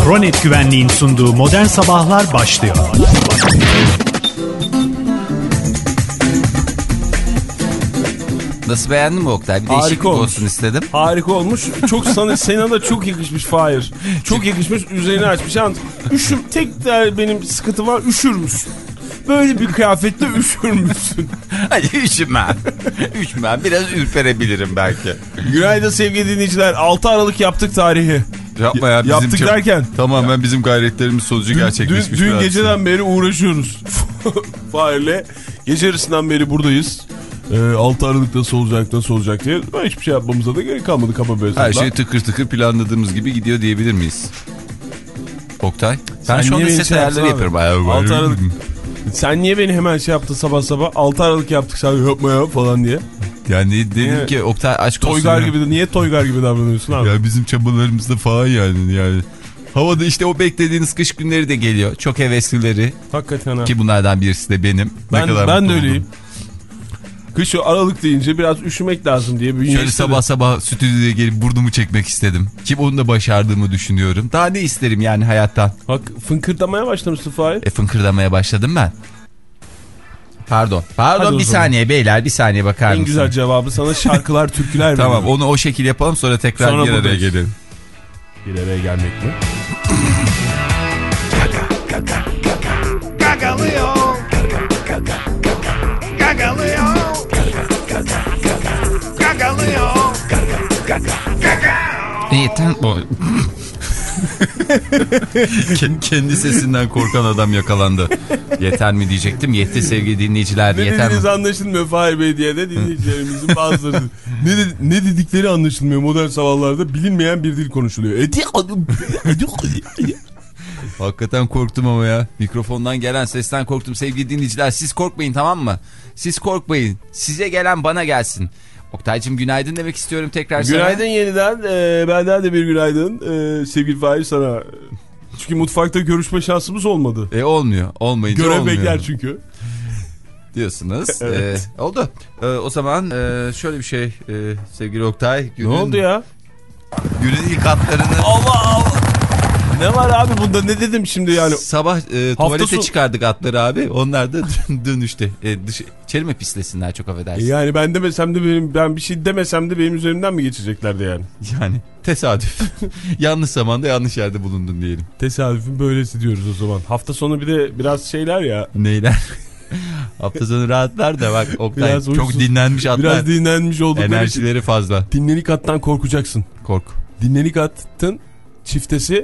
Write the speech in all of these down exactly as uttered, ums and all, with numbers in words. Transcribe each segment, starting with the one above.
Pronet Güvenliğin sunduğu Modern Sabahlar başlıyor. Nasıl, beğendin mi Oktay? Bir değişiklik olsun istedim. Harika olmuş. Çok sana, sana da çok yakışmış Fahir. Çok yakışmış, üzerine açmış. Üşüm, tek de benim sıkıntım var, üşür müsün? Böyle bir kıyafetle üşür müsün? Hadi üşümem. Üşümem. Biraz ürperebilirim belki. Günaydın sevgili dinleyiciler. altı Aralık yaptık tarihi. Yapma ya. Bizim yaptık çok, derken. Tamamen bizim gayretlerimiz sonucu dün, gerçekleşmiş. Dün, dün geceden beri uğraşıyoruz. Fahir'le gece yarısından beri buradayız. Ee, altı Aralık'ta nasıl olacak nasıl olacak diye hiçbir şey yapmamıza da gerek kalmadı kaba böyle. Her şey tıkır tıkır planladığımız gibi gidiyor diyebilir miyiz? Oktay. Sen ben şu anda set şey ayarları yapıyorum. altı Aralık. Sen niye beni hemen şey yaptın sabah sabah? altı Aralık yaptık sen yapma ya falan diye. Yani dedim niye? Ki Oktay aşk olsun. Toygar gibi, niye Toygar gibi davranıyorsun abi? Ya bizim çabalarımızda falan yani yani. Havada işte o beklediğiniz kış günleri de geliyor. Çok heveslileri. Hakikaten ha. Ki bunlardan birisi de benim. Ben, ne kadar ben de öyleyim. Kış Aralık deyince biraz üşümek lazım diye. Şöyle istedi. Sabah sabah stüdyoya gelip burnumu çekmek istedim. Ki onu da başardığımı düşünüyorum. Daha ne isterim yani hayattan. Bak fınkırdamaya başlamışsın Fahir. E fınkırdamaya başladım ben. Pardon. Pardon Hadi bir saniye beyler bir saniye bakar mısın? En güzel cevabı sana şarkılar türküler tamam veriyorum. Onu o şekil yapalım sonra tekrar sonra bir araya gelelim. Bir araya gelmek mi? Gagalıyor. Gagalıyor. Gagalıyor. Yeter bu. Kendi sesinden korkan adam yakalandı. Yeter mi diyecektim. Yetti sevgili dinleyiciler. Ne yeter dediğiniz mi? Anlaşılmıyor Fahir Bey diye de dinleyicilerimizin bazıları. ne, de, ne dedikleri anlaşılmıyor. Modern sabahlarda bilinmeyen bir dil konuşuluyor. Hakikaten korktum ama ya. Mikrofondan gelen sesten korktum sevgili dinleyiciler. Siz korkmayın, tamam mı? Siz korkmayın. Size gelen bana gelsin. Oktay'cığım günaydın demek istiyorum tekrar sana. Günaydın yeniden. Ee, benden de bir günaydın. Ee, sevgili Fahir sana. Çünkü mutfakta görüşme şansımız olmadı. E olmuyor. Olmayınca Görev olmuyor. bekler çünkü. Diyorsunuz. Evet. Ee, oldu. Ee, o zaman e, şöyle bir şey e, sevgili Oktay. Günün, ne oldu ya? Günün ilk hatlarını... Allah Allah. Ne var abi bunda, ne dedim şimdi yani? Sabah e, tuvalete son... çıkardık atları abi. Onlar da dönüştü. E, dış, içeri mi pislesinler, çok affedersin. E yani ben demesem de benim, ben bir şey demesem de benim üzerimden mi geçeceklerdi yani? Yani tesadüf. Yanlış zamanda yanlış yerde bulundun diyelim. Tesadüfün böylesi diyoruz o zaman. Hafta sonu bir de biraz şeyler ya. Neyler? Hafta sonu rahatlar da bak Oktay biraz çok uysuz, dinlenmiş atlar. Biraz dinlenmiş oldukları enerjileri fazla. Dinlenik attan korkacaksın. Kork. Dinlenik attın çiftesi.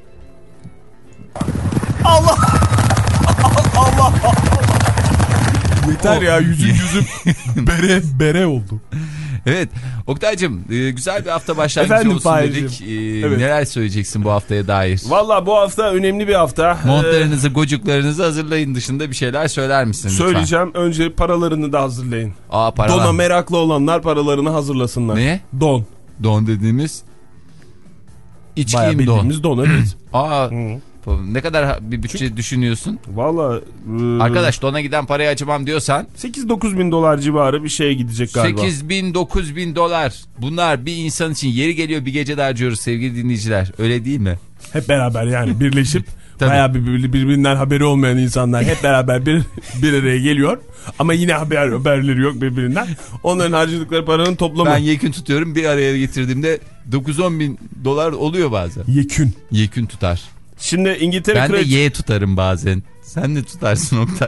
Allah! Allah! Allah! Yeter ya, yüzüm yüzüm bere bere oldu. Evet Oktay'cığım güzel bir hafta başlangıcı olsun dedik. Ee, evet. Neler söyleyeceksin bu haftaya dair? Valla bu hafta önemli bir hafta. Montlarınızı, gocuklarınızı hazırlayın, dışında bir şeyler söyler misin lütfen? Söyleyeceğim. Önce paralarını da hazırlayın. Aa, paralar. Dona meraklı olanlar paralarını hazırlasınlar. Ne? Don. Don dediğimiz iç bayağı giyim don. bildiğimiz don, evet. Aa. Hı. Ne kadar bir bütçe Çünkü, düşünüyorsun? Valla e, arkadaş dona giden parayı açamam diyorsan sekiz dokuz bin dolar civarı bir şeye gidecek galiba. sekiz bin dokuz bin dolar. Bunlar bir insan için yeri geliyor bir gece de harcıyoruz sevgili dinleyiciler. Öyle değil mi? Hep beraber yani birleşip bayağı bir, birbirinden haberi olmayan insanlar hep beraber bir, bir araya geliyor. Ama yine haber, haberleri yok birbirinden. Onların harcadıkları paranın toplamı. Ben yekün tutuyorum, bir araya getirdiğimde dokuz on bin dolar oluyor bazen. Yekün. Yekün tutar. Şimdi İngiltere ben kraliçe... de Y tutarım bazen. Sen de tutarsın Oktay.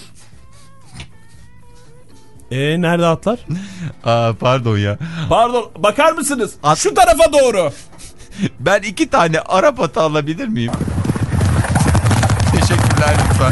Eee nerede atlar? Aa pardon ya. Pardon, bakar mısınız? At... Şu tarafa doğru. Ben iki tane Arap atı alabilir miyim? Teşekkürler lütfen.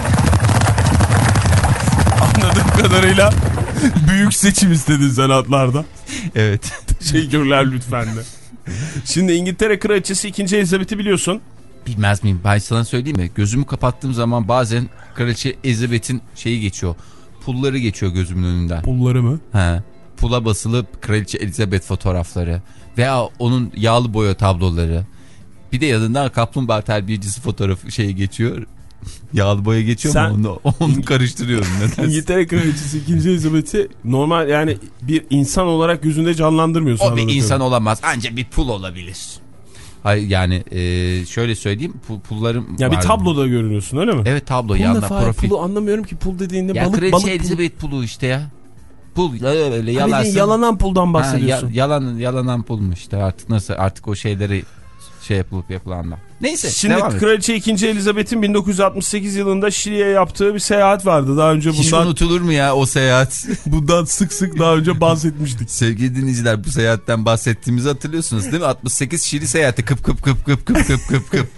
Anladığım kadarıyla büyük seçim istedin sen atlarda. Evet. Teşekkürler lütfen de. Şimdi İngiltere kraliçesi ikinci Elizabeth'i biliyorsun. Bilmez miyim? Ben sana söyleyeyim mi? Gözümü kapattığım zaman bazen Kraliçe Elizabeth'in şeyi geçiyor. Pulları geçiyor gözümün önünden. Pulları mı? He. Pula basılı Kraliçe Elizabeth fotoğrafları. Veya onun yağlı boya tabloları. Bir de yanından kaplumbağa terbiyecisi fotoğrafı şeyi geçiyor. Yağlı boya geçiyor Sen... mu? Onu, onu karıştırıyorum. İngiltere Kraliçesi ikinci Elizabeth'i normal yani bir insan olarak yüzünde canlandırmıyorsun. O bir insan olamaz. Ancak bir pul olabilir. Hayır yani e, şöyle söyleyeyim pul, pullarım Ya vardı. bir tabloda görünüyorsun öyle mi? Evet tablo Pul yanına ne Fahir? profil. Pulu anlamıyorum ki, pul dediğinde Ya balık Kraliçe balık Elizabeth pulu işte ya. Pul öyle pul. yalarsın. Yalanan puldan bahsediyorsun. Ha, ya, yalan yalanan pul mu işte artık nasıl artık o şeyleri şey yapılıp yapılanlar. Neyse. Şimdi Kraliçe ikinci. Elizabeth'in bin dokuz yüz altmış sekiz yılında Şili'ye yaptığı bir seyahat vardı. Daha önce bundan... Hiç unutulur mu ya o seyahat? bundan sık sık daha önce bahsetmiştik. Sevgili dinleyiciler bu seyahatten bahsettiğimizi hatırlıyorsunuz değil mi? altmış sekiz Şili seyahati kıp kıp kıp kıp kıp kıp kıp kıp.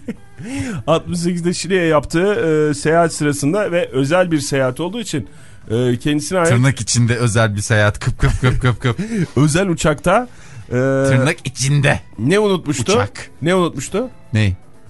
altmış sekizde Şili'ye yaptığı e, seyahat sırasında ve özel bir seyahat olduğu için e, kendisine ait... Tırnak içinde özel bir seyahat kıp kıp kıp kıp kıp. özel uçakta... E, Tırnak içinde. Ne unutmuştu? Uçak. Ne unutmuştu? Ne?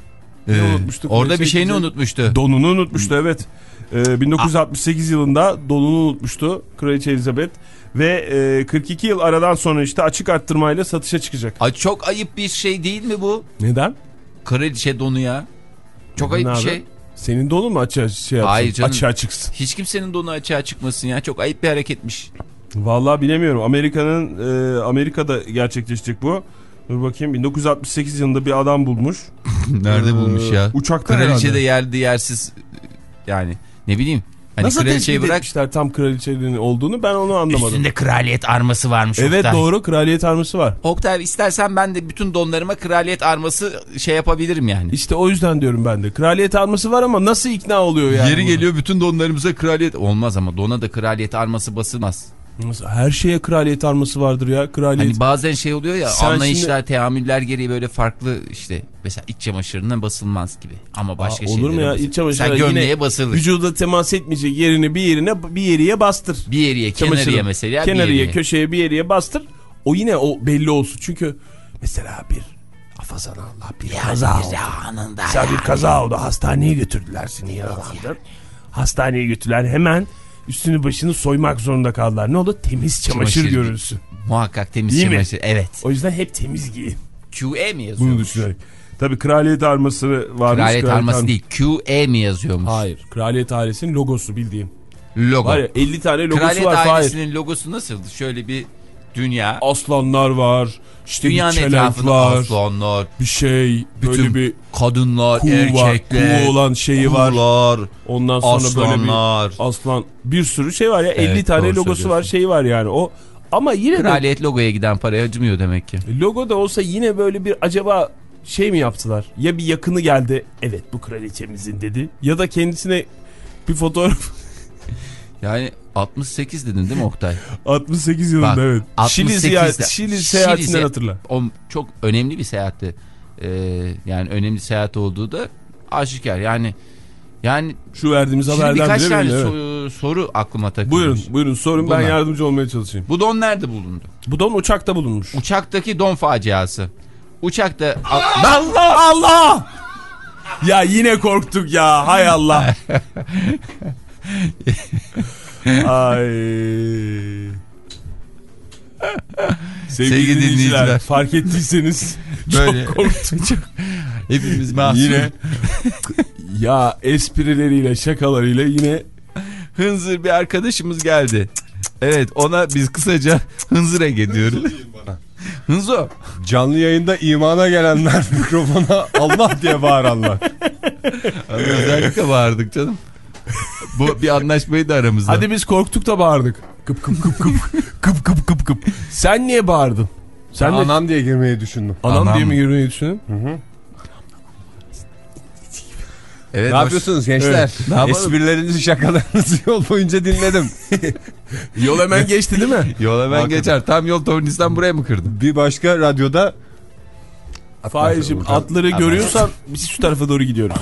Ne Ee, unutmuştu? Orada bir şeyini ikinci... unutmuştu. Donunu unutmuştu evet. E, bin dokuz yüz altmış sekiz yılında donunu unutmuştu Kraliçe Elizabeth. Ve e, kırk iki yıl aradan sonra işte açık arttırmayla satışa çıkacak. Ay çok ayıp bir şey değil mi bu? Neden? Kraliçe donu ya. Çok ayıp bir şey. Senin donun mu açığa şey yapsın? Hayır canım. Açığa çıksın. Hiç kimsenin donu açığa çıkmasın ya. Çok ayıp bir hareketmiş. Vallahi bilemiyorum. Amerika'nın e, Amerika'da gerçekleşecek bu. Dur bakayım, bin dokuz yüz altmış sekiz yılında bir adam bulmuş. Nerede ee, bulmuş ya? Uçakta Kraliçe herhalde. de yerli yersiz yani ne bileyim. Hani nasıl kraliçeyi tespit bırak. etmişler tam kraliçenin olduğunu, ben onu anlamadım. Üstünde kraliyet arması varmış. Evet Oktay. doğru, kraliyet arması var. Oktay istersen ben de bütün donlarıma kraliyet arması şey yapabilirim yani. İşte o yüzden diyorum ben de. Kraliyet arması var ama nasıl ikna oluyor yani? Yeri buna? geliyor bütün donlarımıza kraliyet. Olmaz ama dona da kraliyet arması basılmaz. Nasıl? Her şeye kraliyet arması vardır ya. Kraliyet. Hani bazen şey oluyor ya Sen anlayışlar şimdi... teamüller gereği böyle farklı işte mesela iç çamaşırına basılmaz gibi ama başka Aa, olur mu ya basılır. iç çamaşırına Sen gömleğe yine basılır. Vücuda temas etmeyecek yerini bir yerine bir yeriye bastır. Bir yeriye kenarıya mesela kenarıya bir yeriye. köşeye bir yeriye bastır. O yine o belli olsun çünkü mesela bir afazan Allah bir ya kaza oldu. anında Mesela bir kaza oldu, hastaneye götürdüler seni, yaralandın. Hastaneye götürdüler, hemen üstünü başını soymak zorunda kaldılar. Ne oldu? Temiz çamaşır, çamaşır görünsün. Muhakkak temiz değil çamaşır. Mi? Evet. O yüzden hep temiz giyin. Q E mi yazıyormuş? Bunu düşünerek. Tabii kraliyet arması varmış. Kraliyet, kraliyet arması arm... değil. Q E mi yazıyormuş? Hayır. Kraliyet ailesinin logosu bildiğim. Logo. Var ya elli tane logosu kraliyet var. Kraliyet ailesinin logosu nasıldı? Şöyle bir dünya. Aslanlar var. İşte dünyanın bir etrafında var. aslanlar. Bir şey. Bütün böyle bir kadınlar, kuğu erkekler. Kuğu olan şeyi kuğular, var. Ondan sonra aslanlar. böyle bir aslan. Bir sürü şey var ya. Evet, elli tane logosu var, şeyi var yani. O ama yine kraliyet de, logoya giden paraya acımıyor demek ki. Logo da olsa yine böyle bir acaba şey mi yaptılar? Ya bir yakını geldi. Evet bu kraliçemizin dedi. Ya da kendisine bir fotoğraf. Yani altmış sekiz dedin değil mi Oktay? altmış sekiz yılında bak, evet. Şili, seyahat, Şili seyahatinden Şili, hatırla. O çok önemli bir seyahatti. Ee, yani önemli seyahat olduğu da aşikar. Yani yani şu verdiğimiz haberden birkaç bile tane belli, so- evet. soru aklıma takılmış. Buyurun, buyurun sorun, ben yardımcı olmaya çalışayım. Bu don nerede bulundu? Bu don uçakta bulunmuş. Uçaktaki don faciası. Uçakta Allah Allah! Ya yine korktuk ya, hay Allah. Ay. Sevgili, Sevgili dinleyiciler, dinleyiciler fark ettiyseniz böyle. Çok korktuk. Çok. Hepimiz mahzun. Yine ya esprileriyle şakalarıyla yine hınzır bir arkadaşımız geldi. Evet, ona biz kısaca Hınzır Ege diyoruz. Hınzo. Canlı yayında imana gelenler mikrofona Allah diye bağıranlar. Özellikle bağırdık canım. Bu bir anlaşmaydı aramızda. Hadi biz korktuk da bağırdık. Kıp kıp kıp kıp kıp kıp kıp kıp. Sen niye bağırdın? Sen de... de... Anam diye girmeyi düşündüm. Anam, Anam diye mi girmeyi düşündün? Hı hı. Evet, ne hoş... yapıyorsunuz gençler? Evet. Esprilerinizi, şakalarınızı yol boyunca dinledim. Yol hemen geçti değil mi? Yol hemen Bakın. geçer. Tam yol tornistan buraya mı kırdın? Bir başka radyoda Fahir'cim atları Ama. görüyorsan biz şu tarafa doğru gidiyoruz.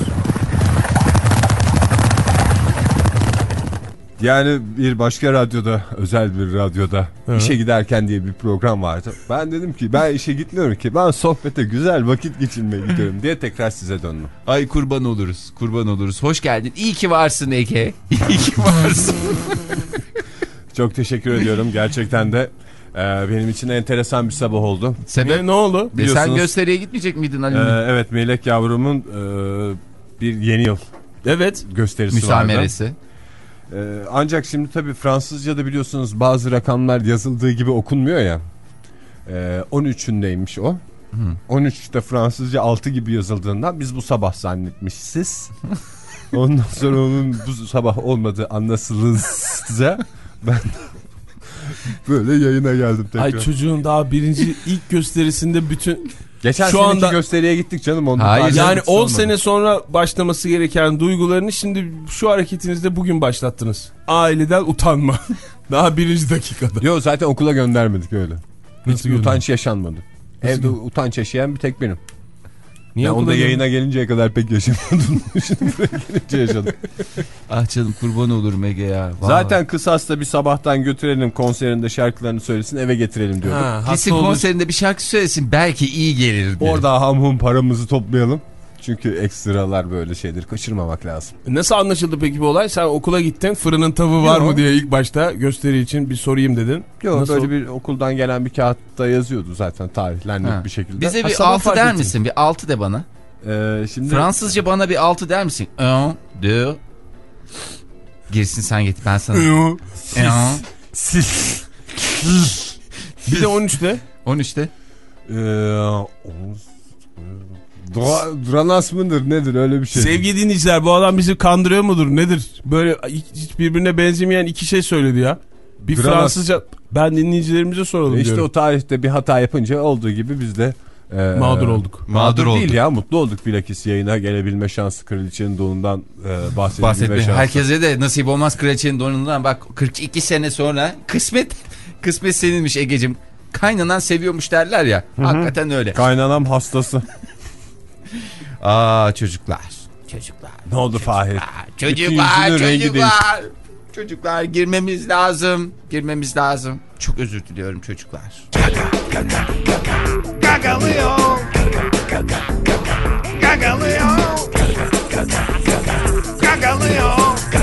Yani bir başka radyoda, özel bir radyoda Hı. işe giderken diye bir program vardı. Ben dedim ki ben işe gitmiyorum ki, ben sohbete güzel vakit geçirmeye gidiyorum diye tekrar size döndüm. Ay kurban oluruz, kurban oluruz. Hoş geldin. İyi ki varsın Ege. İyi ki varsın. Çok teşekkür ediyorum. Gerçekten de e, benim için enteresan bir sabah oldu. Sebep ne, ne oldu? E sen gösteriye gitmeyecek miydin Ali? E, evet, Melek yavrumun e, bir yeni yıl evet gösterisi müsameresi. vardı. Ee, ancak şimdi tabii Fransızca'da biliyorsunuz bazı rakamlar yazıldığı gibi okunmuyor ya. Ee, on üçündeymiş o. on üçte Fransızca altı gibi yazıldığından biz bu sabah zannetmişiz. Ondan sonra onun bu sabah olmadığı anlaşılınca ben böyle yayına geldim tekrar. Ay çocuğun daha birinci ilk gösterisinde bütün... Geçen şu seneki anda gösteriye gittik canım. Onda Hayır, yani on sene sonra başlaması gereken duygularını şimdi şu hareketinizde bugün başlattınız. Aileden utanma. Daha birinci dakikada. Yok zaten okula göndermedik öyle. Nasıl Hiç utanç yaşanmadı. Nasıl Evde gö- utanç yaşayan bir tek benim. Niye Yani okula onda gö- yayına gelinceye kadar pek yaşamadım. Şimdi buraya gelince yaşadım. Ah canım kurban olurum Ege ya. Vallahi. Zaten kısasta bir sabahtan götürelim konserinde şarkılarını söylesin eve getirelim diyorduk. Ha, Gitsin hasta olur. konserinde bir şarkı söylesin belki iyi gelir diye. Orada ham hum paramızı toplayalım. Çünkü ekstralar böyle şeyleri kaçırmamak lazım. Nasıl anlaşıldı peki bu olay? Sen okula gittin, fırının tavuğu var Yok. mı diye ilk başta gösteri için bir sorayım dedin. Yok Nasıl böyle o- bir okuldan gelen bir kağıtta yazıyordu zaten tarihlendik Ha. bir şekilde. Bize Ha, bir sabah altı fark der ettim. misin? Bir altı de bana. Ee, şimdi Fransızca bana bir altı der misin? Un, deux. Girsin sen git ben sana. Un, Bir de on üçte. on üçte. Ee, Dura, Dranas mıdır nedir öyle bir şey. Sevgili dinleyiciler, bu adam bizi kandırıyor mudur nedir? Böyle hiç birbirine benzemeyen iki şey söyledi ya. Bir Granas. Fransızca, ben dinleyicilerimize soralım E işte diyorum. o tarihte bir hata yapınca olduğu gibi biz de e, Mağdur olduk. Mağdur, Mağdur değil olduk. ya, mutlu olduk bilakis yayına gelebilme şansı, kraliçenin doğumundan e, bahsedebilme Bahsetme. şansı. Herkese de nasip olmaz kraliçenin donundan. Bak kırk iki sene sonra kısmet kısmet seninmiş Egeciğim. Kaynanan seviyormuş derler ya. Hı-hı. Hakikaten öyle. Kaynanam hastası. Aa çocuklar. Çocuklar. Ne oldu Fahir? Çocuklar, yüzünün rengi çocuklar. Çocuklar girmemiz lazım. Girmemiz lazım. Çok özür diliyorum çocuklar. Gagalıyor. Gagalıyor. Gagalıyor.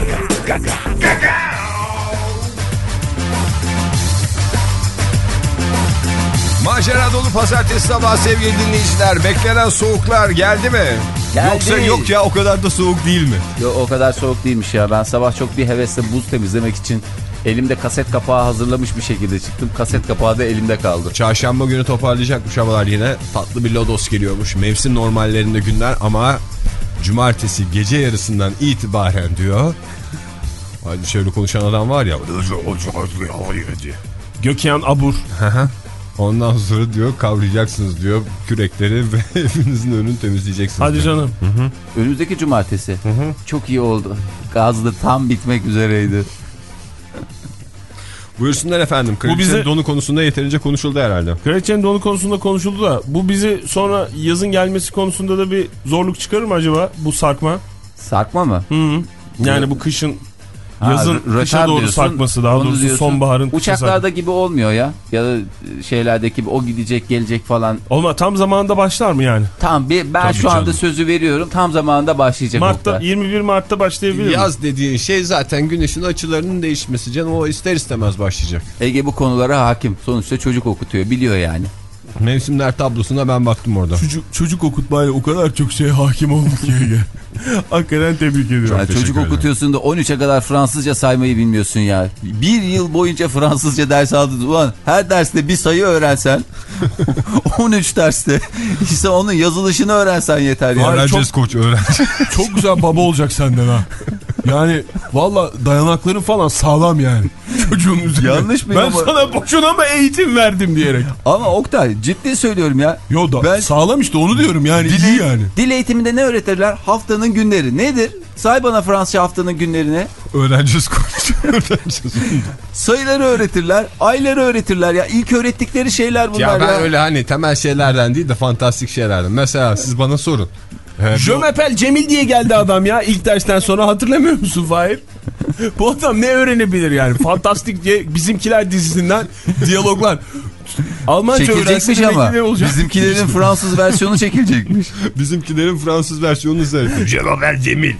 Macera dolu pazartesi sabahı sevgili dinleyiciler. Beklenen soğuklar geldi mi? Geldi. Yoksa yok ya, o kadar da soğuk değil mi? Yo, o kadar soğuk değilmiş ya. Ben sabah çok bir hevesle buz temizlemek için elimde kaset kapağı hazırlamış bir şekilde çıktım. Kaset kapağı da elimde kaldı. Çarşamba günü toparlayacakmış havalar yine. Tatlı bir lodos geliyormuş. Mevsim normallerinde günler ama cumartesi gece yarısından itibaren diyor. Hadi şöyle konuşan adam var ya. Gökhan Abur. Ondan sonra diyor kavrayacaksınız diyor kürekleri ve evinizin önünü temizleyeceksiniz. Hadi diyor. canım. Önümüzdeki cumartesi. Çok iyi oldu. Gazlı tam bitmek üzereydi. Buyursunlar efendim. Bu bize- Kraliçenin donu konusunda yeterince konuşuldu herhalde. Kraliçenin donu konusunda konuşuldu da bu bizi sonra yazın gelmesi konusunda da bir zorluk çıkarır mı acaba bu sarkma? Sarkma mı? Hı -hı. Yani bu kışın yazın Ha, rötar kışa doğru diyorsun, sarkması, daha onu doğrusu diyorsun. sonbaharın kışa Uçaklarda sarkması. gibi olmuyor ya. Ya da şeylerdeki gibi o gidecek gelecek falan. Olma, tam zamanında başlar mı yani? Tam bir ben Tabii şu anda canım. sözü veriyorum. Tam zamanında başlayacak. Mart'ta, Oktay. yirmi bir Mart'ta başlayabilir mi? Yaz dediğin şey zaten güneşin açılarının değişmesi canım, o ister istemez başlayacak. Ege bu konulara hakim. Sonuçta çocuk okutuyor. Biliyor yani. Mevsimler tablosuna ben baktım orada. Çocuk, çocuk okutmayla o kadar çok şeye hakim olduk ki. Hakikaten tebrik ediyorum. Yani çocuk ederim. okutuyorsun da on üçe kadar Fransızca saymayı bilmiyorsun ya. Bir yıl boyunca Fransızca ders aldın. Ulan her derste bir sayı öğrensen on üç derste işte onun yazılışını öğrensen yeter ya. Ay, Öğreneceğiz koç, öğrenci. Çok güzel baba olacak senden ha. Yani valla dayanakların falan sağlam yani. Çocuğun üzerine. Yanlış mı Ben ama- sana boşuna mı eğitim verdim diyerek. Ama Oktay ciddi söylüyorum ya. Yo da Ben- sağlam işte, onu diyorum yani, iyi yani. Dil eğitiminde ne öğretirler? Haftanın günleri. Nedir? Say bana Fransızca haftanın günlerini. Öğreneceğiz koç. Öğreneceğiz. Sayıları öğretirler. Ayları öğretirler ya. İlk öğrettikleri şeyler bunlar ya. Ya ben öyle hani temel şeylerden değil de fantastik şeylerden. Mesela siz bana sorun. Ee, Je m'appelle Cemil diye geldi adam ya ilk dersten sonra, hatırlamıyor musun Fahir? Bu adam ne öğrenebilir yani? Fantastik diye Bizimkiler dizisinden diyaloglar. Almanca Çekilecekmiş öğrensin, ama. belki ne olacak? Bizimkilerin Fransız versiyonu çekilecekmiş. Bizimkilerin Fransız versiyonunu izledim. Je m'appelle Cemil.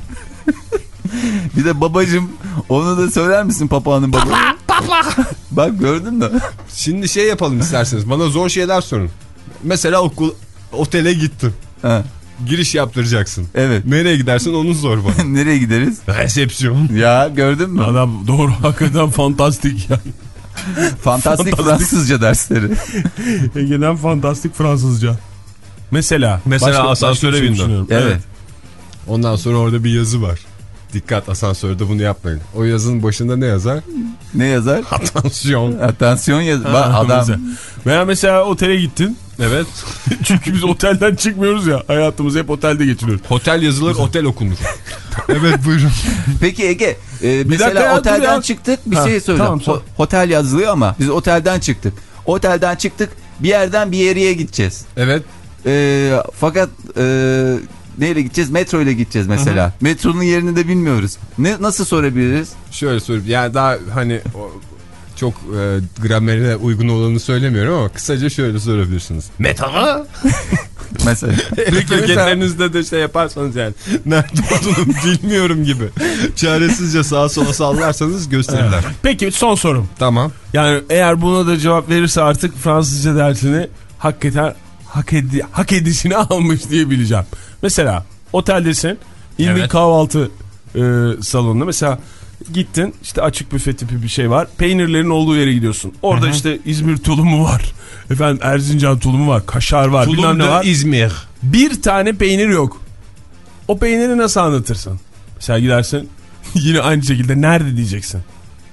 Bir de babacım, onu da söyler misin papağanın babası? Papa, papa. Bak gördün mü? Şimdi şey yapalım isterseniz. Bana zor şeyler sorun. Mesela okul, otele gittin. Ha, Giriş yaptıracaksın. evet. Nereye gidersin onu sor bana. Nereye gideriz? Resepsiyon. Ya gördün mü? Adam doğru, hakikaten fantastik yani. Fantastik Fantastik. Fransızca dersleri. Ege'den fantastik Fransızca. Mesela. Mesela başka, asansöre başka bir şey bindim. düşünüyorum. Evet. Evet. Ondan sonra orada bir yazı var. Dikkat, asansörde bunu yapmayın. O yazının başında ne yazar? Ne yazar? Atansiyon. Atansiyon yaz. Bak adam. Mesela. Veya mesela otele gittin. Evet. Çünkü biz otelden çıkmıyoruz ya. Hayatımızı hep otelde geçiriyoruz. Otel yazılır, otel okunur. Evet, buyurun. Peki Ege, e, dakika mesela ya, dur otelden ya. çıktık, bir Ha, şey söyleyeceğim. tamam, sor. Ho- Otel yazılıyor ama biz otelden çıktık. Otelden çıktık, bir yerden bir yere gideceğiz. Evet. E, fakat e, neyle gideceğiz? Metro ile gideceğiz mesela. Hı-hı. Metronun yerini de bilmiyoruz. Ne nasıl sorabiliriz? Şöyle sorayım. Yani daha hani o, çok e, gramerine uygun olanı söylemiyorum ama kısaca şöyle sorabilirsiniz. Metro? Mesela. Kendilerinizde de şey yaparsanız yani nerede olduğunu bilmiyorum gibi çaresizce sağa sola sallarsanız gösterirler. Peki son sorum. Tamam. Yani eğer buna da cevap verirse artık Fransızca dersini hakikaten hak, edi hak edişini almış diye bileceğim. Mesela oteldesin, indin Evet. kahvaltı e, salonuna mesela gittin, işte açık büfe tipi bir şey var. Peynirlerin olduğu yere gidiyorsun. Orada Hı-hı. işte İzmir tulumu var. Efendim Erzincan tulumu var, kaşar var, Tulum bilmem ne var. İzmir. Bir tane peynir yok. O peyniri nasıl anlatırsın? Mesela gidersin yine aynı şekilde nerede diyeceksin?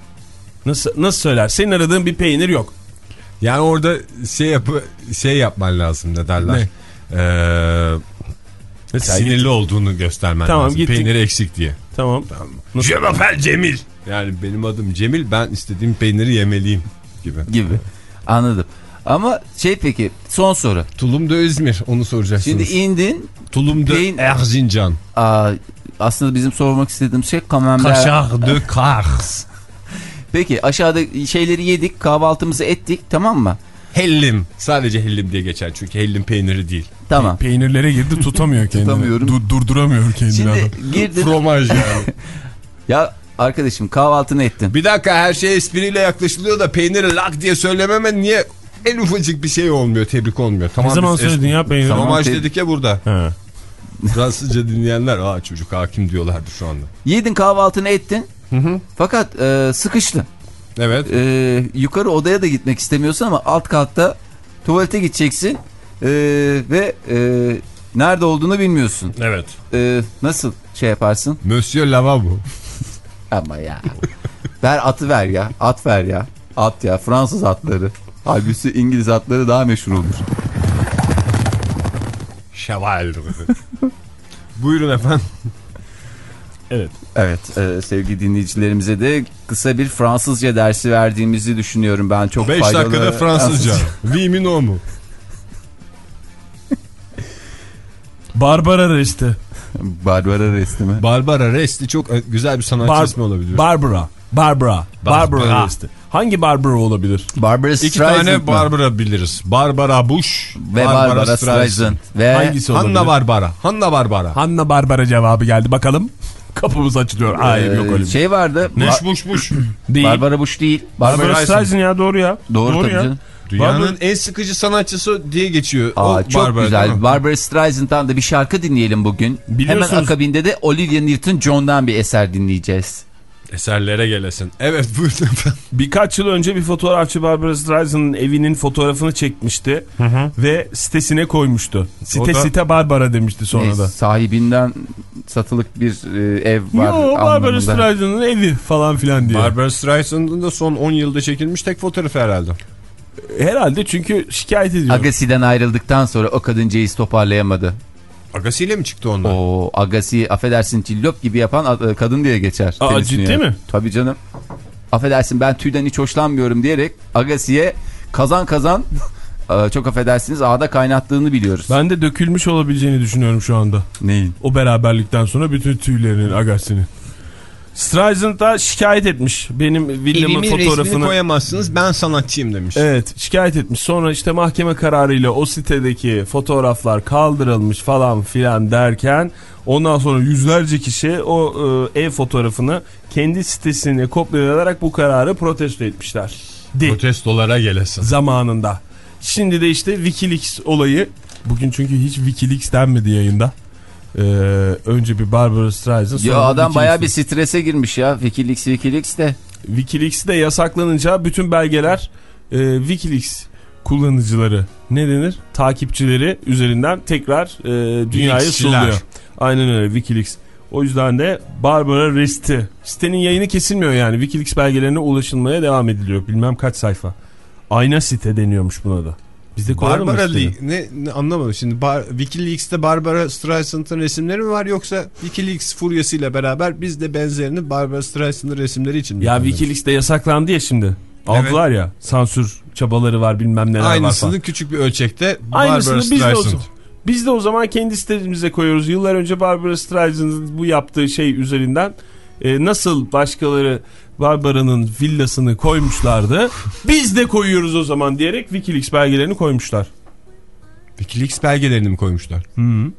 Nasıl nasıl söyler? Senin aradığın bir peynir yok. Yani orada şey yapı şey yapman lazım, ne derler? Ne? Ee, Mesela sinirli gittin. olduğunu göstermen Tamam, lazım. gittin. Peyniri eksik diye. Tamam. Je m'appelle Cemil. Yani benim adım Cemil, ben istediğim peyniri yemeliyim gibi. Gibi. Anladım. Ama şey peki son soru. Tulum de İzmir, onu soracaksınız. Şimdi indin. Tulum de Peyn- Erzincan. Aa, aslında bizim sormak istediğimiz şey Camembert. Kaşar de Kars. Peki aşağıda şeyleri yedik, kahvaltımızı ettik, tamam mı? Hellim. Sadece hellim diye geçer çünkü hellim peyniri değil. Tamam. Peynirlere girdi, tutamıyor kendini. Tutamıyorum. Du- durduramıyor kendini. Şimdi adam. girdin. Fromaj yani. Ya arkadaşım kahvaltını ettin. Bir dakika, her şey espriyle yaklaşılıyor da peyniri lak diye söylememen niye en ufacık bir şey olmuyor, tebrik olmuyor. Tamam, ne zaman biz söyledin es- ya peyniri? Fromaj Tamam, dedik ya burada. He. Fransızca dinleyenler aa çocuk hakim diyorlardı şu anda. Yedin kahvaltını ettin. Hı hı. Fakat e, sıkıştın. Evet. E, yukarı odaya da gitmek istemiyorsun ama alt katta tuvalete gideceksin. E, ve e, nerede olduğunu bilmiyorsun. Evet. E, nasıl şey yaparsın? Monsieur Lavabo. Ama ya. Ver atı ver ya. At ver ya. At ya. Fransız atları. Halbuki İngiliz atları daha meşhur olur. Cheval. Buyurun efendim. Evet. Evet e, sevgili dinleyicilerimize de kısa bir Fransızca dersi verdiğimizi düşünüyorum ben. Çok beş faydalı. dakikada Fransızca. Oui mi no mu? Barbara Resti. Barbara Resti mi? Barbara Resti çok güzel bir sanatçı Bar- ismi olabilir. Barbara. Barbara. Barbara, Barbara. Resti. Hangi Barbara olabilir? Barbara İki Streisand tane mı? Barbara biliriz. Barbara Bush ve Barbara Streisand. Ve Hangisi olabilir? Hanna Barbara. Hanna Barbara. Hanna Barbara cevabı geldi. Bakalım. Kapımız açılıyor. Hayır, e, yok öyle. şey vardı. Bush Ba- Bush Bush. Değil. Barbara Bush değil. Barbara Barbara Streisand ya, doğru ya. Doğru, doğru tabii ya. canım. Dünyanın Barbara- en sıkıcı sanatçısı diye geçiyor. Aa, o çok Barbara, değil güzel. mi? Barbara Streisand'dan da bir şarkı dinleyelim bugün. Biliyorsunuz- Hemen akabinde de Olivia Newton-John'dan bir eser dinleyeceğiz. Eserlere gelesin. Evet, buyurun efendim. Birkaç yıl önce bir fotoğrafçı Barbara Streisand'ın evinin fotoğrafını çekmişti. Hı hı. Ve sitesine koymuştu. Site da... site Barbara demişti sonra Neyse, da. sahibinden satılık bir e, ev var. Yo, Barbara anlamında. Streisand'ın evi falan filan diye. Barbara Streisand'ın da son on yılda çekilmiş tek fotoğrafı herhalde. Herhalde çünkü şikayet ediyor. Agassi'den ayrıldıktan sonra o kadıncağız toparlayamadı. Agasiyle mi çıktı onlar? O Agassi, affedersin, cillop gibi yapan ad- kadın diye geçer. Aa, Tenis ciddi dünyası. mi? Tabii canım. Affedersin, ben tüyden hiç hoşlanmıyorum diyerek Agassi'ye kazan kazan çok affedersiniz ağda kaynattığını biliyoruz. Ben de dökülmüş olabileceğini düşünüyorum şu anda. Neyin? O beraberlikten sonra bütün tüylerinin, Agassi'nin. Streisand da şikayet etmiş benim villamın Evimin fotoğrafını. resmini koyamazsınız, ben sanatçıyım demiş. Evet, şikayet etmiş. Sonra işte mahkeme kararıyla o sitedeki fotoğraflar kaldırılmış falan filan derken ondan sonra yüzlerce kişi o e, ev fotoğrafını kendi sitesine kopyalayarak bu kararı protesto etmişler. De. Protestolara gelesin. Zamanında. Şimdi de işte Wikileaks olayı. Bugün çünkü hiç Wikileaks denmedi yayında. Ee, önce bir Barbara Streisand. Ya adam bayağı bir strese girmiş ya. Wikileaks Wikileaks de. Wikileaks'i de yasaklanınca bütün belgeler e, Wikileaks kullanıcıları, ne denir? Takipçileri üzerinden tekrar e, dünyaya sunuluyor. Aynen öyle, Wikileaks. O yüzden de Barbara Resti. Sitenin yayını kesilmiyor yani. Wikileaks belgelerine ulaşılmaya devam ediliyor. Bilmem kaç sayfa. Ayna site deniyormuş buna da. Bizde Barbara Lee ne, ne anlamadım şimdi. Bar, Wikileaks'te Barbara Streisand'ın resimleri mi var, yoksa Wikileaks furyasıyla beraber biz de benzerini Barbara Streisand'ın resimleri için mi? Ya Wikileaks'te yasaklandı ya şimdi. Aldılar evet. Ya sansür çabaları var, bilmem neler aynısını var falan. Aynısını küçük bir ölçekte aynısını Barbara Streisand. Biz de o zaman kendi sitemize koyuyoruz. Yıllar önce Barbara Streisand'ın bu yaptığı şey üzerinden e, nasıl başkaları Barbara'nın villasını koymuşlardı, biz de koyuyoruz o zaman diyerek Wikileaks belgelerini koymuşlar. Wikileaks belgelerini mi koymuşlar? Hı -hı.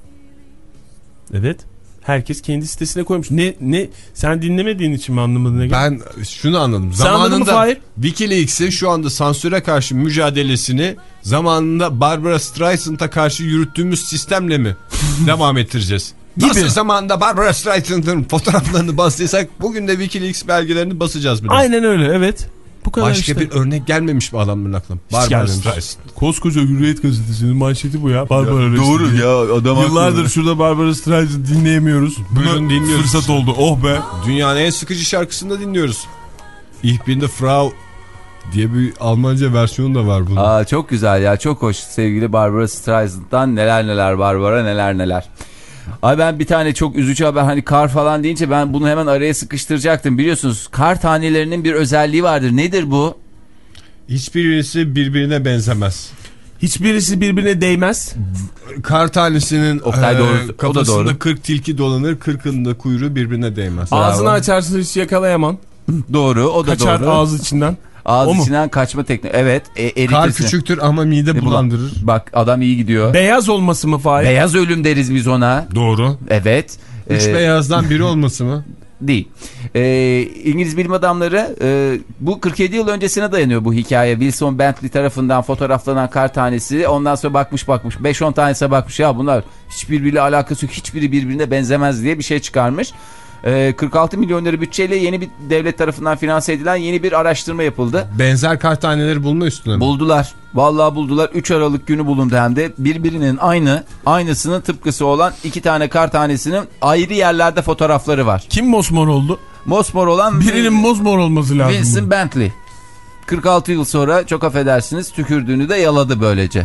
Evet. Herkes kendi sitesine koymuş. Ne ne sen dinlemediğin için mi anlamadın? Ne ben şunu anladım. Sen zamanında Wikileaks'in şu anda sansüre karşı mücadelesini zamanında Barbara Streisand'a karşı yürüttüğümüz sistemle mi devam ettireceğiz? Gibi. Nasıl zamanında Barbara Streisand'ın fotoğraflarını bastıysak bugün de Wikileaks belgelerini basacağız biraz. Aynen öyle, evet. Bu kadar başka işte. Bir örnek gelmemiş mi adamın aklına? Barbara Streisand. Koskoca Hürriyet gazetesinin manşeti bu ya. Barbara ya, doğru diye. ya adam. Yıllardır akıllı. Şurada Barbara Streisand dinleyemiyoruz. Bugün dinliyoruz. Fırsat oldu. Oh be. Dünyanın en sıkıcı şarkısını da dinliyoruz. Ich bin de Frau diye bir Almanca versiyonu da var bunun. Aa, çok güzel ya, çok hoş. Sevgili Barbara Streisand'dan neler neler Barbara, neler neler. Ay ben bir tane çok üzücü haber, hani kar falan deyince ben bunu hemen araya sıkıştıracaktım. Biliyorsunuz kar tanelerinin bir özelliği vardır. Nedir bu? Hiçbirisi birbirine benzemez. Hiçbirisi birbirine değmez. Kar tanesinin Oktay, doğru. e, kafasında kırk tilki dolanır, kırkında kuyruğu birbirine değmez. Ağzını Bravo. Açarsın hiç yakalayamam. Doğru, o da Kaçar doğru. Kaçar ağız içinden. Ağız o içinden mu? Kaçma tekniği. Evet. E, kar küçüktür ama mide e, bulandırır. Bak adam iyi gidiyor. Beyaz olması mı Fahir? Beyaz ölüm deriz biz ona. Doğru. Evet. Üç ee, beyazdan biri olması mı? Değil. Ee, İngiliz bilim adamları e, bu kırk yedi yıl öncesine dayanıyor bu hikaye. Wilson Bentley tarafından fotoğraflanan kar tanesi. Ondan sonra bakmış bakmış. beş on tanesine bakmış. Ya bunlar hiçbirbiriyle alakası yok. Hiçbiri birbirine benzemez diye bir şey çıkarmış. kırk altı milyon lira bütçeyle yeni bir devlet tarafından finanse edilen yeni bir araştırma yapıldı. Benzer kar taneleri bulma üstüne mi? Buldular. Vallahi buldular. üç Aralık günü bulundu hem de. Birbirinin aynı, aynısının tıpkısı olan iki tane kar tanesinin ayrı yerlerde fotoğrafları var. Kim mosmor oldu? Mosmor olan birinin mosmor olması lazım. Wilson bu. Bentley. kırk altı yıl sonra çok affedersiniz tükürdüğünü de yaladı böylece.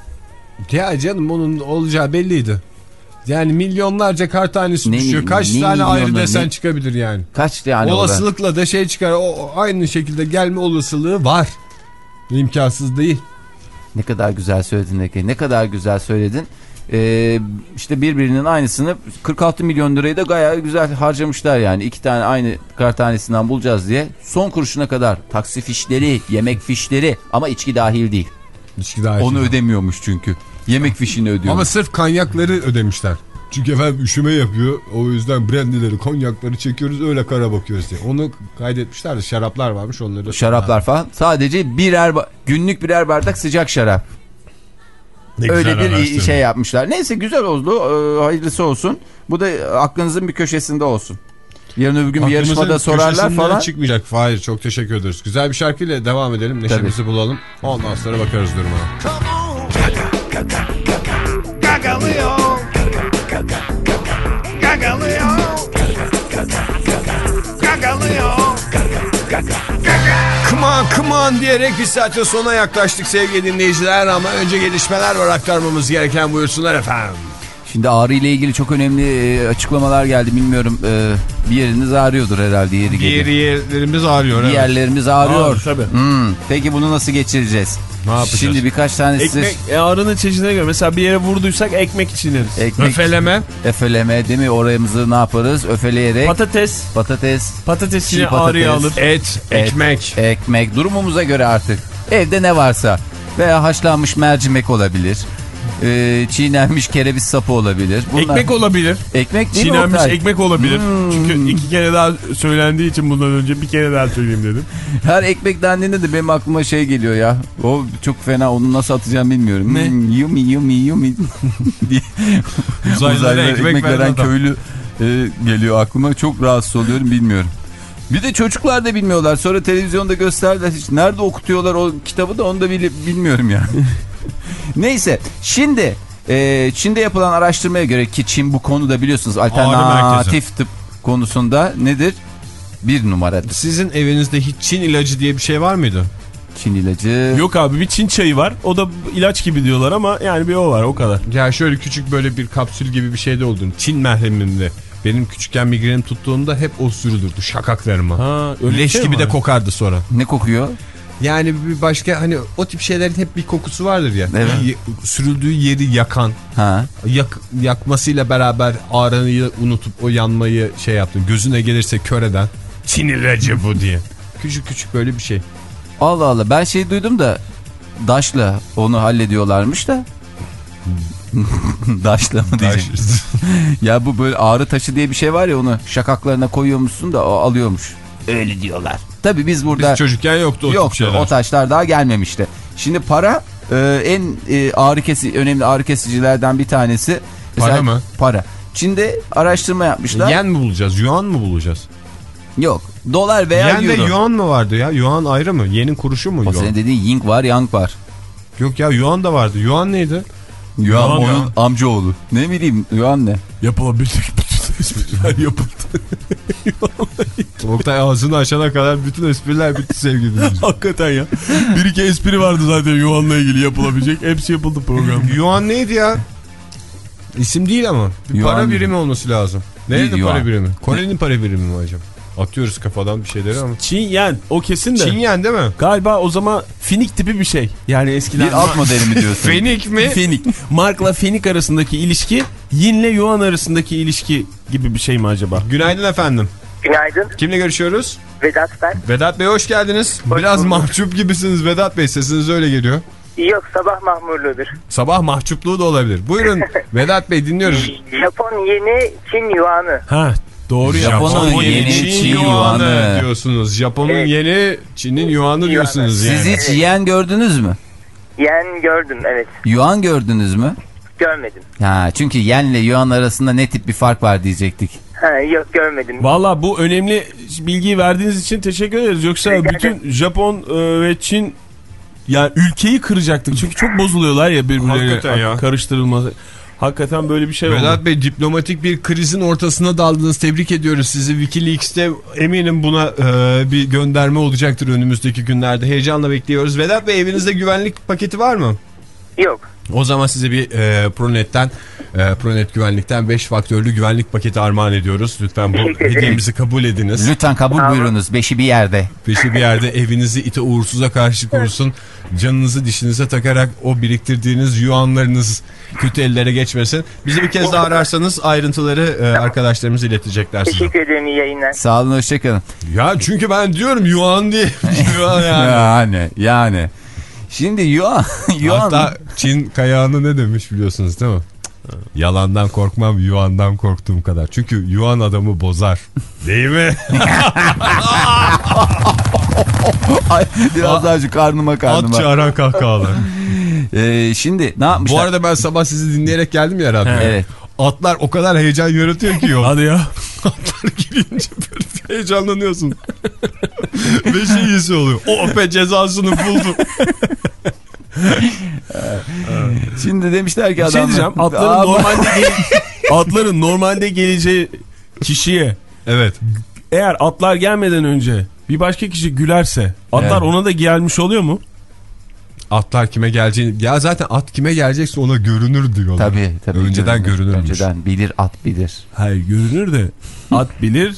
Ya canım onun olacağı belliydi. Yani milyonlarca kar tanesi ne, düşüyor. Kaç ne tane ayrı desen ne? çıkabilir yani. Kaç yani? Olasılıkla da şey çıkar. O aynı şekilde gelme olasılığı var. İmkansız değil. Ne kadar güzel söyledin Ege. Ne kadar güzel söyledin. Ee, işte birbirinin aynısını kırk altı milyon lirayı da gayet güzel harcamışlar yani. İki tane aynı kar tanesinden bulacağız diye. Son kuruşuna kadar taksi fişleri, yemek fişleri ama içki dahil değil. İçki dahil. Onu ödemiyormuş çünkü. Yemek fişini ödüyor. Ama sırf kanyakları ödemişler. Çünkü efendim üşüme yapıyor. O yüzden brandileri, konyakları çekiyoruz öyle kara bakıyoruz diye. Onu kaydetmişler de şaraplar varmış onları. Şaraplar falan. Sadece birer günlük birer bardak sıcak şarap. Ne öyle bir şey yapmışlar. Neyse güzel oldu. Ee, hayırlısı olsun. Bu da aklınızın bir köşesinde olsun. Yarın öbür gün bir yarışmada sorarlar falan. Çıkmayacak. Hayır, çok teşekkür ederiz. Güzel bir şarkıyla devam edelim. Neşemizi Tabii. bulalım. Ondan sonra bakarız duruma. Gagalıyor. Gagalıyor. Gagalıyor. Come on, come on diyerek bir saatin sonuna yaklaştık sevgili dinleyiciler. Ama önce gelişmeler var aktarmamız gereken, buyursunlar efendim. Şimdi ağrı ile ilgili çok önemli açıklamalar geldi. Bilmiyorum bir yeriniz ağrıyordur herhalde yeri geliyor. Bir yerlerimiz ağrıyor. Bir evet. yerlerimiz ağrıyor. Ağrı, tabii. Hmm. Peki bunu nasıl geçireceğiz? Ne yapacağız? Şimdi birkaç tanesi... Ekmek, e, ağrının çeşidine göre. Mesela bir yere vurduysak ekmek çiğneriz. Ekmek, öfeleme. Öfeleme değil mi? Orayımızı ne yaparız? Öfeleyerek. Patates. Patates. Patates yine ağrıyı alır. Et, Et, ekmek. Ekmek. Durumumuza göre artık. Evde ne varsa. Veya haşlanmış mercimek olabilir. Ee, çiğnenmiş kereviz sapı olabilir. Bunlar... Ekmek olabilir. Ekmek değil çiğnenmiş mi? ekmek olabilir. Hmm. Çünkü iki kere daha söylendiği için bundan önce bir kere daha söyleyeyim dedim. Her ekmek dendiğinde de benim aklıma şey geliyor ya. O çok fena, onu nasıl atacağım bilmiyorum. Ne? Hmm, yumi yumi yumi diye. Uzaylılara ekmek, ekmek veren köylü e, geliyor aklıma. Çok rahatsız oluyorum, bilmiyorum. Bir de çocuklar da bilmiyorlar. Sonra televizyonda gösterdiler. Hiç nerede okutuyorlar o kitabı da onu da bil bilmiyorum yani. Neyse şimdi e, Çin'de yapılan araştırmaya göre ki Çin bu konuda biliyorsunuz alternatif tıp konusunda nedir? Bir numaradır. Sizin evinizde hiç Çin ilacı diye bir şey var mıydı? Çin ilacı. Yok abi, bir Çin çayı var. O da ilaç gibi diyorlar ama yani bir o var, o kadar. Ya şöyle küçük böyle bir kapsül gibi bir şey de olduğunu. Çin merheminde. Benim küçükken migrenim tuttuğunda hep o sürülürdü şakaklarıma. Ha, öyle leş şey gibi de var? Kokardı sonra. Ne kokuyor? Yani bir başka hani o tip şeylerin hep bir kokusu vardır ya. Evet. Sürüldüğü yeri yakan. Ha. Yak, yakmasıyla beraber ağrıyı unutup o yanmayı şey yaptın. Gözüne gelirse kör eden. Çin ilacı bu diye. Küçük küçük böyle bir şey. Allah Allah, ben şey duydum da Daşla onu hallediyorlarmış da. Daşla mı diyeceğim? Ya bu böyle ağrı taşı diye bir şey var ya, onu şakaklarına koyuyormuşsun da o alıyormuş. Öyle diyorlar. Tabii biz burada... Biz çocukken yoktu o yoktu, tip şeyler. o taşlar daha gelmemişti. Şimdi para e, en e, ağrı kesi, önemli ağrı kesicilerden bir tanesi. Para Mesela, mı? Para. Çin'de araştırma yapmışlar. Yen mi bulacağız? Yuan mı bulacağız? Yok. Dolar veya Yen euro. de yuan mı vardı ya? Yuan ayrı mı? Yenin kuruşu mu? O yuan? senin dediğin ying var, yang var. Yok ya, yuan da vardı. Yuan neydi? Yuan, Yuan onun ya. amcaoğlu. Ne bileyim, yuan ne? Yapılabilecek bütün espriler yapıldı. Oktay ağzını açana kadar bütün espriler bitti sevgili dinleyiciler. Hakikaten ya. Bir iki espri vardı zaten Yuan'la ilgili yapılabilecek. Hepsi yapıldı programda. Yuan neydi ya? İsim değil ama. Bir Yuan para mı? birimi olması lazım. Nerede Yuan. para birimi? Kore'nin para birimi mi acaba? Atıyoruz kafadan bir şeyleri ama. Çin yen o kesin de. Çin yen değil mi? Galiba o zaman Finik tipi bir şey. Yani eskiden. Bir alt modeli mi diyorsun? Fenik mi? Fenik. Mark'la Fenik arasındaki ilişki, Yin'le Yuan arasındaki ilişki gibi bir şey mi acaba? Günaydın efendim. Günaydın. Kimle görüşüyoruz? Vedat ben. Vedat Bey hoş geldiniz. Hoş Biraz bulduk. mahcup gibisiniz Vedat Bey. Sesiniz öyle geliyor. Yok, sabah mahmurluğudur. Sabah mahcupluğu da olabilir. Buyurun Vedat Bey, dinliyoruz. Japon yeni, Çin yuanı. Ha, doğru ya. Japon'un yeni Çin yuanı diyorsunuz. Japon'un Evet. yeni Çin'in yuanı diyorsunuz yani. Siz hiç yen gördünüz mü? Yen gördüm, evet. Yuan gördünüz mü? Görmedim. Ha, çünkü yenle yuan arasında ne tip bir fark var diyecektik. Ha, yok görmedim. Valla bu önemli bilgiyi verdiğiniz için teşekkür ederiz. Yoksa Rica bütün Japon e, ve Çin, yani ülkeyi kıracaktık. Çünkü çok bozuluyorlar ya Hakikaten birbirleriyle ya. karıştırılması. Hakikaten böyle bir şey oldu. Vedat Bey, diplomatik bir krizin ortasına daldınız. Tebrik ediyoruz sizi. Wikileaks'te eminim buna e, bir gönderme olacaktır önümüzdeki günlerde. Heyecanla bekliyoruz. Vedat Bey, evinizde güvenlik paketi var mı? Yok. O zaman size bir e, Pronet'ten, e, Pronet güvenlikten beş faktörlü güvenlik paketi armağan ediyoruz. Lütfen bu Teşekkür ederim. hediyemizi kabul ediniz. Lütfen kabul Tamam. buyurunuz. Beşi bir yerde. Beşi bir yerde evinizi ite uğursuza karşı korusun. Canınızı dişinize takarak o biriktirdiğiniz yuanlarınız kötü ellere geçmesin. Bizi bir kez daha ararsanız ayrıntıları e, arkadaşlarımız iletecekler size. Teşekkür ederim, iyi yayınlar. Sağ olun, hoşçakalın. Ya çünkü ben diyorum yuan diye. Yuan yani. Yani yani. Şimdi yuan. yuan. Hatta Çin kayağını ne demiş biliyorsunuz değil mi? Yalandan korkmam, yuandan korktuğum kadar. Çünkü yuan adamı bozar. Değil mi? Ay, biraz daha şu karnıma karnıma. At çağıran kahkahalar. Ee, şimdi ne yapmışlar? Bu arada ben sabah sizi dinleyerek geldim ya radyoya. Evet. Atlar o kadar heyecan yaratıyor ki yol. Hadi ya. Atlar gelince böyle bir heyecanlanıyorsun. Ve şey hissi oluyor. O be cezasını buldu. Şimdi demişler ki Bir adam. şey diyeceğim. Atların Ama- normalde gel- atların normalde geleceği kişiye, Evet. eğer atlar gelmeden önce bir başka kişi gülerse atlar Evet. ona da gelmiş oluyor mu? Atlar kime geleceğini... Ya zaten at kime gelecekse ona görünür diyorlar. Tabii tabii. Önceden görünür. görünürmüş. Önceden bilir at bilir. Hayır, görünür de at bilir.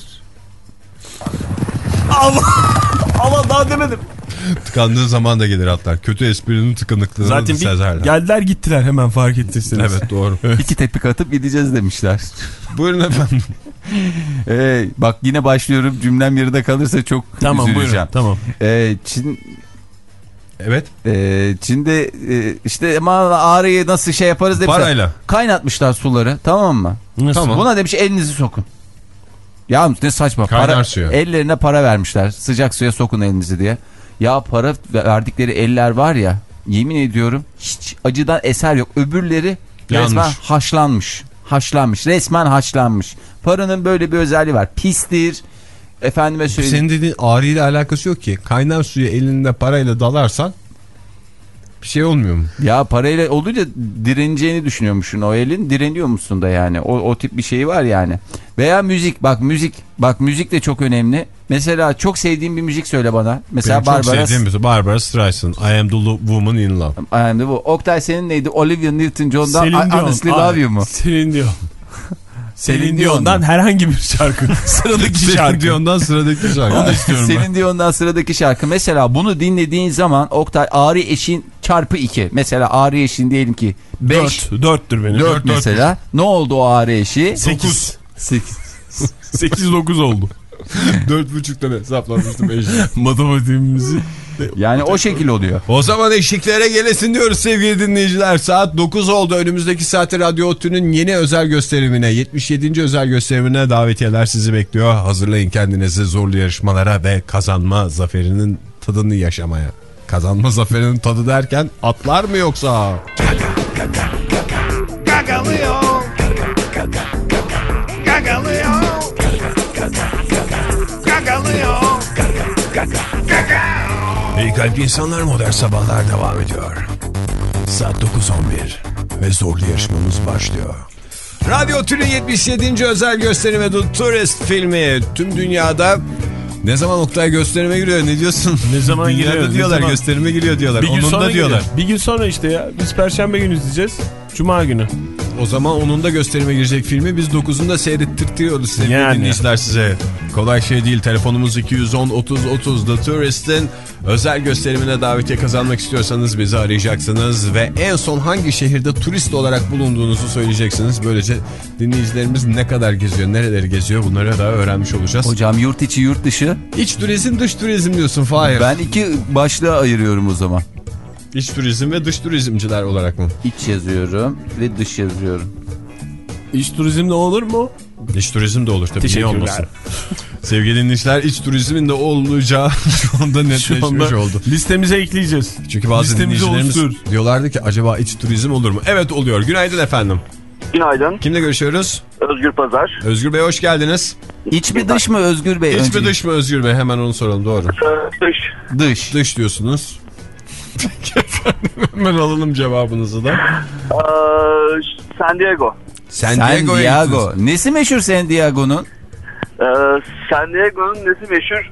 Allah! Allah, daha demedim. Tıkandığı zaman da gelir atlar. Kötü esprinin tıkanıklığını Zaten da bir sezerler. geldiler gittiler hemen, fark ettiyseniz. Evet doğru. İki tepki atıp gideceğiz demişler. Buyurun efendim. Ee, bak yine başlıyorum, cümlem yarıda kalırsa çok Tamam üzüleceğim. buyurun. Tamam. Ee, Çin Evet. e, Çin'de e, işte ama ağrıyı nasıl şey yaparız demişler. Parayla. Kaynatmışlar suları, tamam mı? Nasıl? Tamam. Buna demiş elinizi sokun. Ya ne saçma. Kaynar para, suya. Ellerine para vermişler. Sıcak suya sokun elinizi diye. Ya para verdikleri eller var ya, yemin ediyorum hiç acıdan eser yok. Öbürleri Yanmış. resmen haşlanmış. Haşlanmış. Resmen haşlanmış. Paranın böyle bir özelliği var. Pistir. Efendime söyleyeyim. Senin dediğin ağrıyla alakası yok ki. Kaynar suya elinde parayla dalarsan bir şey olmuyor mu? Ya parayla olunca direneceğini düşünüyormuşsun o elin. Direniyor musun da yani. O, o tip bir şey var yani. Veya müzik. Bak müzik. Bak müzik de çok önemli. Mesela çok sevdiğim bir müzik söyle bana. Mesela Benim Barbara. çok sevdiğim bir Barbara Streisand. I am the woman in love. I am the bu. Oktay senin neydi? Olivia Newton-John'dan I honestly love you mu? Celine Dion. Celine Dion'dan herhangi bir şarkı. Sıradaki şarkı. Celine Dion'dan sıradaki şarkı. Onu istiyorum ben. Celine Dion'dan sıradaki şarkı. Mesela bunu dinlediğin zaman Oktay ağrı eşin çarpı iki. Mesela ağrı eşin diyelim ki beş. dört. dörttür benim. dört mesela. Ne oldu o ağrı eşi? sekiz. sekiz. sekiz dokuz oldu. Dört buçuktan hesaplamıştım eşit. Matematiğimizi. Yani o şekil oluyor. O zaman eşliklere gelesin diyoruz sevgili dinleyiciler. Saat dokuz oldu. Önümüzdeki saatte Radyo Otü'nün yeni özel gösterimine, yetmiş yedinci özel gösterimine davetiyeler sizi bekliyor. Hazırlayın kendinizi zorlu yarışmalara ve kazanma zaferinin tadını yaşamaya. Kazanma zaferinin tadı derken atlar mı yoksa? Gagalıyor. Gagalıyor. Gagalıyor. İyi kalp insanlar, modern sabahlar devam ediyor. Saat dokuz on bir ve zorlu yarışmamız başlıyor. Radyo Otü'nün yetmiş yedinci özel gösterimi The Tourist filmi tüm dünyada ne zaman Oktay gösterime giriyor, ne diyorsun? Ne zaman Dünyada giriyor? diyorlar, zaman? gösterime giriyor diyorlar. Bir gün onun sonra da diyorlar. giriyor. Bir gün sonra işte ya. Biz Perşembe günü izleyeceğiz. Cuma günü. O zaman onun da gösterime girecek filmi biz dokuzunda seyrettirtiyoruz sevgili yani. dinleyiciler size. Kolay şey değil. Telefonumuz iki yüz on otuz otuz. The Tourist'in özel gösterimine davetiye kazanmak istiyorsanız bizi arayacaksınız ve en son hangi şehirde turist olarak bulunduğunuzu söyleyeceksiniz. Böylece dinleyicilerimiz ne kadar geziyor, nereleri geziyor, bunları da öğrenmiş olacağız. Hocam yurt içi yurt dışı. İç turizm, dış turizm diyorsun Fahir. Ben iki başlığa ayırıyorum o zaman. İç turizm ve dış turizmciler olarak mı? İç yazıyorum ve dış yazıyorum. İç turizm de olur mu? İç turizm de olur tabii. Niye Teşekkürler. olmasın? Sevgili dinleyiciler, iç turizmin de olacağı şu anda netleşmiş Şu anda oldu. listemize ekleyeceğiz. Çünkü bazı Listemizi dinleyicilerimiz oluştur. diyorlardı ki acaba iç turizm olur mu? Evet oluyor. Günaydın efendim. Günaydın. Kimle görüşüyoruz? Özgür Pazar. Özgür Bey hoş geldiniz. İç mi dış mı Özgür Bey? İç Önce... mi dış mı Özgür Bey? Hemen onu soralım, doğru. Dış. Dış. Dış diyorsunuz. Hemen alalım cevabınızı da. Ee, San Diego. San, San Diego'ya Diego. gittiniz. Nesi meşhur San Diego'nun? Ee, San Diego'nun nesi meşhur?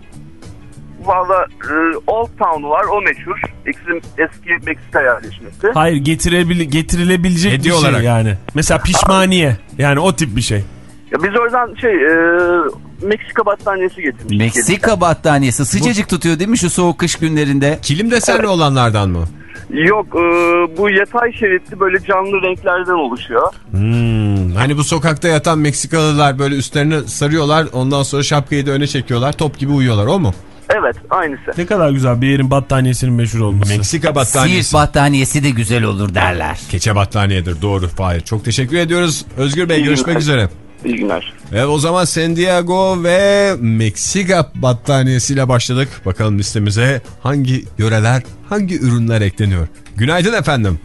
Valla e, Old Town var, o meşhur. Eski, eski Meksika yerleşmesi. Hayır, getirebil getirilebilecek Hediye bir şey olarak. yani. Mesela pişmaniye. Yani o tip bir şey. Ya biz oradan şey e, Meksika battaniyesi getirmiştik. Meksika battaniyesi. Sıcacık tutuyor değil mi şu soğuk kış günlerinde? Kilim desenli olanlardan mı? Yok e, bu yatay şeritli böyle canlı renklerden oluşuyor. Hmm, hani bu sokakta yatan Meksikalılar böyle üstlerine sarıyorlar, ondan sonra şapkayı da öne çekiyorlar, top gibi uyuyorlar, o mu? Evet, aynısı. Ne kadar güzel bir yerin battaniyesinin meşhur olması. Meksika battaniyesi. Siirt battaniyesi de güzel olur derler. Keçe battaniyedir, doğru Fahir. Çok teşekkür ediyoruz Özgür Bey, İyi görüşmek günler. üzere. İyi günler. Evet, o zaman San Diego ve Meksika battaniyesiyle başladık. Bakalım listemize hangi yöreler, hangi ürünler ekleniyor? Günaydın efendim.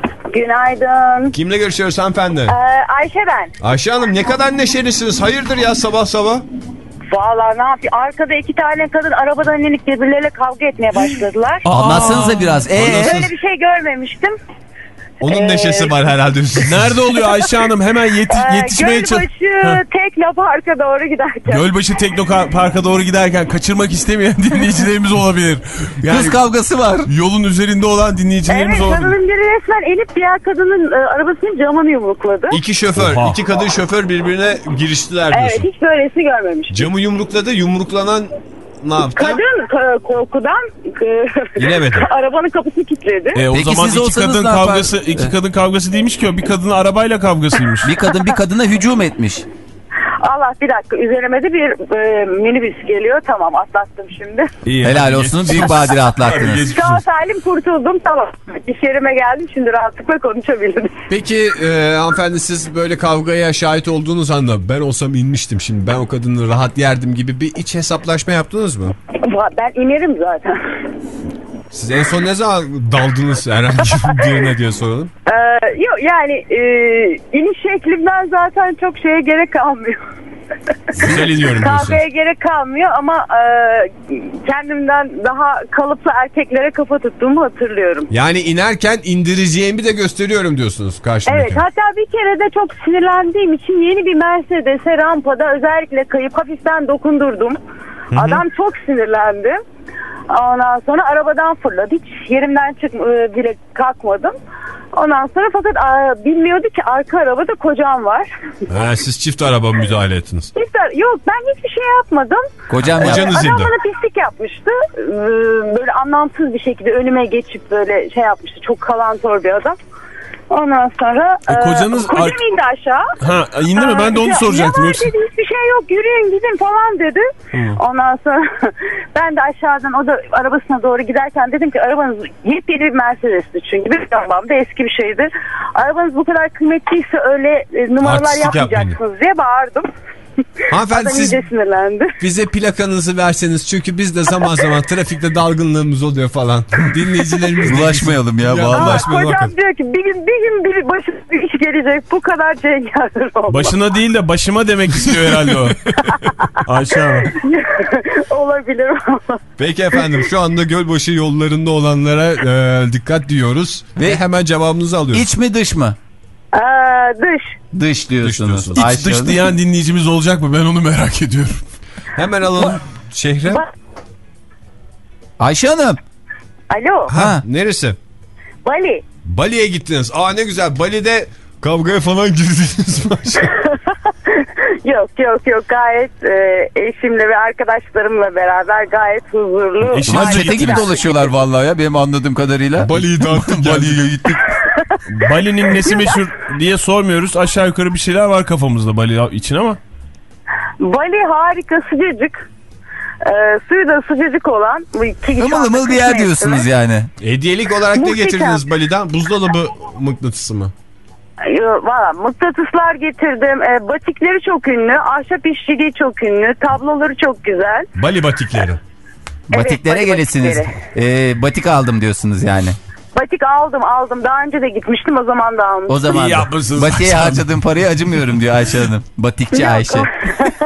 Günaydın. Kimle görüşüyoruz hanımefendi? Ee, Ayşe ben. Ayşe Hanım, ne kadar neşelisiniz. Hayırdır ya sabah sabah? Vallahi ne yapayım? Arkada iki tane kadın arabadan inip birbirleriyle kavga etmeye başladılar. Anlatsanıza biraz. Ee? Böyle bir şey görmemiştim. Onun Ee, neşesi var herhalde üstünde. Nerede oluyor Ayşe Hanım? Hemen yeti Ee, yetişmeye çalış. Gölbaşı Teknopark'a doğru giderken. Gölbaşı Teknopark'a doğru giderken kaçırmak istemeyen dinleyicilerimiz olabilir. Yani Kız kavgası var. yolun üzerinde olan dinleyicilerimiz Evet, olabilir. kadının biri resmen inip diğer kadının e, arabasının camını yumrukladı. İki şoför, Oha. iki kadın şoför birbirine giriştiler Evet, diyorsun. hiç böylesini görmemiştim. Camı yumrukladı, yumruklanan ne yaptı? Kadın k- korkudan e, İnemedi. arabanın kapısını kilitledi. E, o Peki zaman siz iki olsanız kadın ne yapar? kavgası, iki kadın kavgası değilmiş ki o, bir kadın arabayla kavgasıymış. Bir kadın bir kadına hücum etmiş. Allah, bir dakika, üzerime de bir e, minibüs geliyor. Tamam, atlattım şimdi. İyi, Helal hadi olsun. geç. Büyük badire atlattınız. Geçmiş Sağ olsun. salim kurtuldum, tamam. İş yerime geldim, şimdi rahatlıkla konuşabildim. Peki e, hanımefendi, siz böyle kavgaya şahit olduğunuz anda ben olsam inmiştim, şimdi ben o kadını rahat yerdim gibi bir iç hesaplaşma yaptınız mı? Ben inerim zaten. Siz en son ne zaman daldınız herhangi birine diye soralım. Ee, yok yani e, iniş şeklimden zaten çok şeye gerek kalmıyor. Güzel ediyorum diyorsun. Kahveye gerek kalmıyor ama e, kendimden daha kalıplı erkeklere kafa tuttuğumu hatırlıyorum. Yani inerken indireceğimi de gösteriyorum diyorsunuz karşımdaki. Evet, hatta bir kere de çok sinirlendiğim için yeni bir Mercedes'e rampada özellikle kayıp hafiften dokundurdum. Hı-hı. Adam çok sinirlendi. Ondan sonra arabadan fırladı. Hiç yerimden çık bile kalkmadım. Ondan sonra fakat a, bilmiyordu ki arka arabada kocam var. Ha, siz çift araba müdahale ettiniz. Çift ara- Yok, ben hiçbir şey yapmadım. Kocam Ee, Kocanız adam indi. bana pislik yapmıştı. Ee, böyle anlamsız bir şekilde önüme geçip böyle şey yapmıştı. Çok kalantor bir adam. Ondan sonra E, kocanız e, kocam ar- indi aşağı. Ha, indi mi? Ben de onu Ya, soracaktım. Ne var Yoksa... dedi, hiçbir şey yok, yürüyün gidin falan dedi. Hmm. Ondan sonra ben de aşağıdan o da arabasına doğru giderken dedim ki arabanız yepyeni bir Mercedes'ti çünkü bir tamam da eski bir şeydi. Arabanız bu kadar kıymetliyse öyle e, numaralar Artistlik yapmayacaksınız yapmayın diye bağırdım. Hanımefendi Adam siz iyice sinirlendi. bize plakanızı verseniz çünkü biz de zaman zaman trafikte dalgınlığımız oluyor falan. Dinleyicilerimiz Bulaşmayalım ya. Ya, Vallahi. bulaşmayalım. Kocam Hakikaten. diyor ki bir gün bir gün bir başına bir iş gelecek, bu kadar cengaver olmaz. Başına değil de başıma demek istiyor herhalde o. Ayşe Hanım. Olabilir. Peki efendim, şu anda Gölbaşı yollarında olanlara e, dikkat diyoruz ve, ve hemen cevabınızı alıyoruz. İç mi dış mı? Ee, dış. Dış diyorsunuz. diyorsunuz. İç Ayşe dış Hanım. diyen dinleyicimiz olacak mı? Ben onu merak ediyorum. Hemen alalım şehre. Ayşe Hanım. Alo. Ha, Ha. neresi? Bali. Bali'ye gittiniz. Aa ne güzel. Bali'de kavgaya falan girdiniz mi? Yok yok yok, gayet e, eşimle ve arkadaşlarımla beraber gayet huzurlu. Eşiniz Ama de çete gibi gittiniz. dolaşıyorlar vallahi ya benim anladığım kadarıyla. Bali'yi dağıttık. Bali'ye gittik. Bali'nin nesi meşhur diye sormuyoruz. Aşağı yukarı bir şeyler var kafamızda Bali için ama. Bali harika, sıcacık. E, suyu da sıcacık olan. Bu iki Imıl ımıl bir yer diyorsunuz yani. Hediyelik olarak ne Muhteşem. getirdiniz Bali'den? Buzdolabı mıknatısı mı? Valla mıknatıslar getirdim. E, batikleri çok ünlü. Ahşap işçiliği çok ünlü. Tabloları çok güzel. Bali batikleri. Batiklere Bali gelirsiniz. Ee, batik aldım diyorsunuz yani. Batik aldım aldım. Daha önce de gitmiştim, o zaman da almıştım. O zaman İyi da. yapmışsınız Batiğe Ayşe Hanım. harcadığım parayı acımıyorum diyor Ayşe Hanım. Batikçi Yok, Ayşe. o-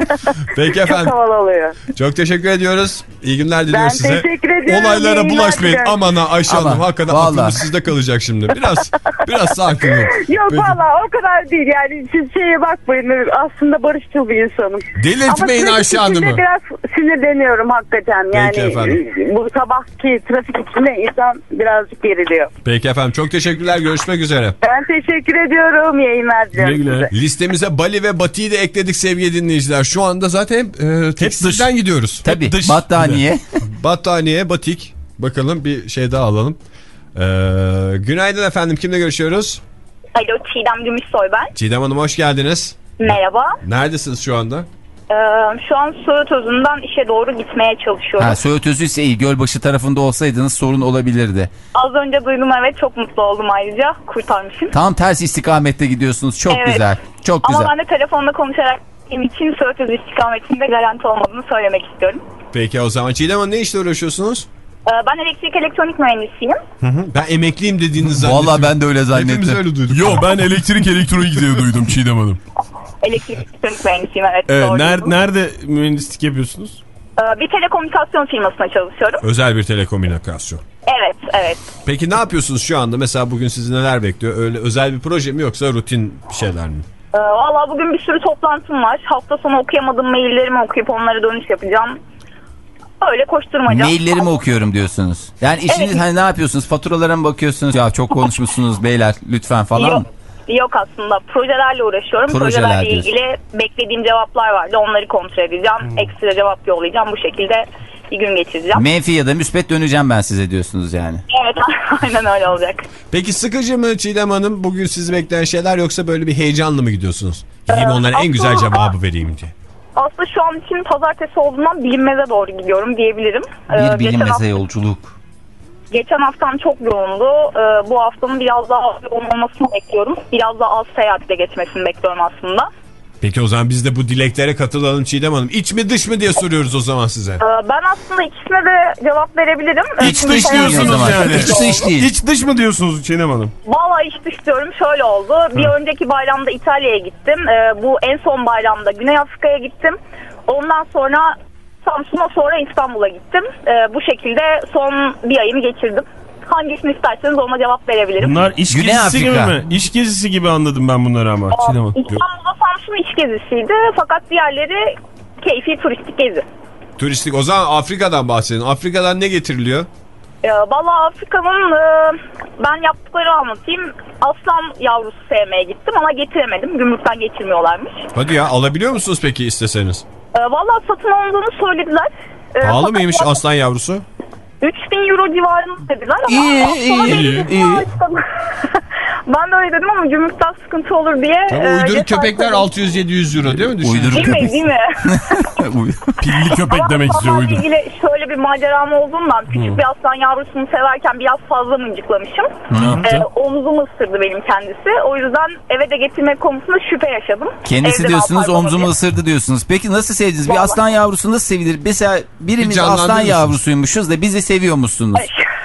Peki Çok efendim. havalı oluyor. Çok teşekkür ediyoruz. İyi günler diliyoruz Ben size. teşekkür ediyorum. Olaylara Yayınlar bulaşmayın. diliyorum. Aman ha Ayşe Ama, Hanım, hakikaten vallahi. aklımız sizde kalacak şimdi. Biraz biraz sakin olun. Yok Peki. valla o kadar değil yani, siz şeye bakmayın, aslında barışçıl bir insanım. Delirtmeyin Ama Ayşe trafik içinde Hanım'ı. biraz sinirleniyorum hakikaten yani. Peki efendim. Bu sabahki trafik içinde insan birazcık geriliyor. Peki efendim, çok teşekkürler. Görüşmek üzere. Ben teşekkür ediyorum, yayınlar diliyorum Güle güle. size. Listemize Bali ve Bati'yi de ekledik sevgili dinleyiciler. Şu anda zaten e, tekstilden gidiyoruz. Tabii dış. battaniye. Battaniye, batik. Bakalım bir şey daha alalım. Ee, günaydın efendim. Kimle görüşüyoruz? Alo, Çiğdem Gümüşsoy ben. Çiğdem Hanım, hoş geldiniz. Merhaba. Neredesiniz şu anda? Ee, şu an Söğüt Özü'nden işe doğru gitmeye çalışıyorum. Ha, Söğüt Özü ise iyi. Gölbaşı tarafında olsaydınız sorun olabilirdi. Az önce duydum, evet, çok mutlu oldum ayrıca. Kurtarmışım. Tam ters istikamette gidiyorsunuz. Çok Evet. güzel. Çok Ama güzel. ben de telefonla konuşarak benim için Söğüt Özü istikametinde garanti olmadığını söylemek istiyorum. Peki o zaman Çiğdem Hanım, ne işle uğraşıyorsunuz? Ee, ben elektrik elektronik mühendisiyim. Ben emekliyim dediğinizi zannettim. Vallahi ben de öyle zannettim. Hepimiz öyle duyduk. Yo, ben elektrik elektronik diye duydum Çiğdem Hanım. Elektrik elektronik mühendisiyim, evet. Evet, doğru ner- duydum. nerede mühendislik yapıyorsunuz? Ee, bir telekomünikasyon firmasına çalışıyorum. Özel bir telekomünikasyon. Evet, evet. Peki ne yapıyorsunuz şu anda? Mesela bugün sizi neler bekliyor? Öyle özel bir proje mi yoksa rutin bir şeyler mi? Ee, Valla bugün bir sürü toplantım var. Hafta sonu okuyamadığım maillerimi okuyup onlara dönüş yapacağım. Öyle koşturmaca. Maillerimi okuyorum diyorsunuz. Yani işiniz Evet. hani ne yapıyorsunuz? Faturalara mı bakıyorsunuz? Ya çok konuşmuşsunuz beyler lütfen falan Yok, mı? yok aslında. Projelerle uğraşıyorum. Projeler Projelerle diyorsun. ilgili beklediğim cevaplar vardı. Onları kontrol edeceğim. Hmm. Ekstra cevap yollayacağım. Bu şekilde bir gün geçireceğim. Menfi ya da müspet döneceğim ben size diyorsunuz yani. Evet, aynen öyle olacak. Peki sıkıcı mı Çiğdem Hanım bugün sizi bekleyen şeyler, yoksa böyle bir heyecanlı mı gidiyorsunuz? Gideyim Ee, onlara en güzel aslında- cevabı vereyim diye. Aslında şu an için pazartesi olduğundan bilinmeze doğru gidiyorum diyebilirim. Ee, Bir geçen bilinmeze hafta- yolculuk. Geçen haftam çok yoğundu. Ee, bu haftanın biraz daha yoğun olmasını bekliyorum. Biraz daha az seyahatle geçmesini bekliyorum aslında. Peki o zaman biz de bu dileklere katılalım Çiğdem Hanım. İç mi dış mı diye soruyoruz o zaman size. Ee, Ben aslında ikisine de cevap verebilirim. İç Çünkü dış şey- diyorsunuz yani. İç dış değil. İç dış mı diyorsunuz Çiğdem Hanım? Vallahi iç dış diyorum, şöyle oldu. Bir önceki bayramda İtalya'ya gittim. Ee, bu en son bayramda Güney Afrika'ya gittim. Ondan sonra Samsun'a, sonra İstanbul'a gittim. Ee, bu şekilde son bir ayımı geçirdim. Hangisini isterseniz ona cevap verebilirim. Bunlar iş Güney gezisi gibi Afrika. mi? İş gezisi gibi anladım ben bunları ama. Aa, Çiğdem Hanım. Yok. İstanbul'da Samsun iç gezisiydi. Fakat diğerleri keyfi turistik gezi. Turistik. O zaman Afrika'dan bahsedin. Afrika'dan ne getiriliyor? Ee, Valla Afrika'nın e, ben yaptıkları anlatayım. Aslan yavrusu sevmeye gittim ama getiremedim. Gümrükten geçirmiyorlarmış. Hadi ya, alabiliyor musunuz peki isteseniz? Ee, Valla satın alındığını söylediler. Ee, Pahalı fakat mıymış bana aslan yavrusu? üç bin euro civarında dediler ama İyi, sonra iyi, dedim, iyi. "Aa, işte bu." Ben de öyle dedim ama gümrükten sıkıntı olur diye. Tabii e, uyduruk cesaret köpekler ettim. altı yüz yedi yüz euro değil mi? Düşün. Uyduruk Değil mi, köpek. değil mi? Pilli köpek Ama demek istiyor onunla uydu. ilgili şöyle bir maceram olduğundan küçük bir aslan yavrusunu severken biraz fazla mıncıklamışım. Ee, omzumu ısırdı benim kendisi. O yüzden eve de getirmek konusunda şüphe yaşadım. Kendisi Evde diyorsunuz, ne yapar omzumu diye. ısırdı diyorsunuz. Peki nasıl sevdiniz? Bir Vallahi. aslan yavrusu nasıl sevilir? Mesela birimiz Bir canlandırır aslan mısınız? yavrusuymuşuz da bizi seviyormuşsunuz.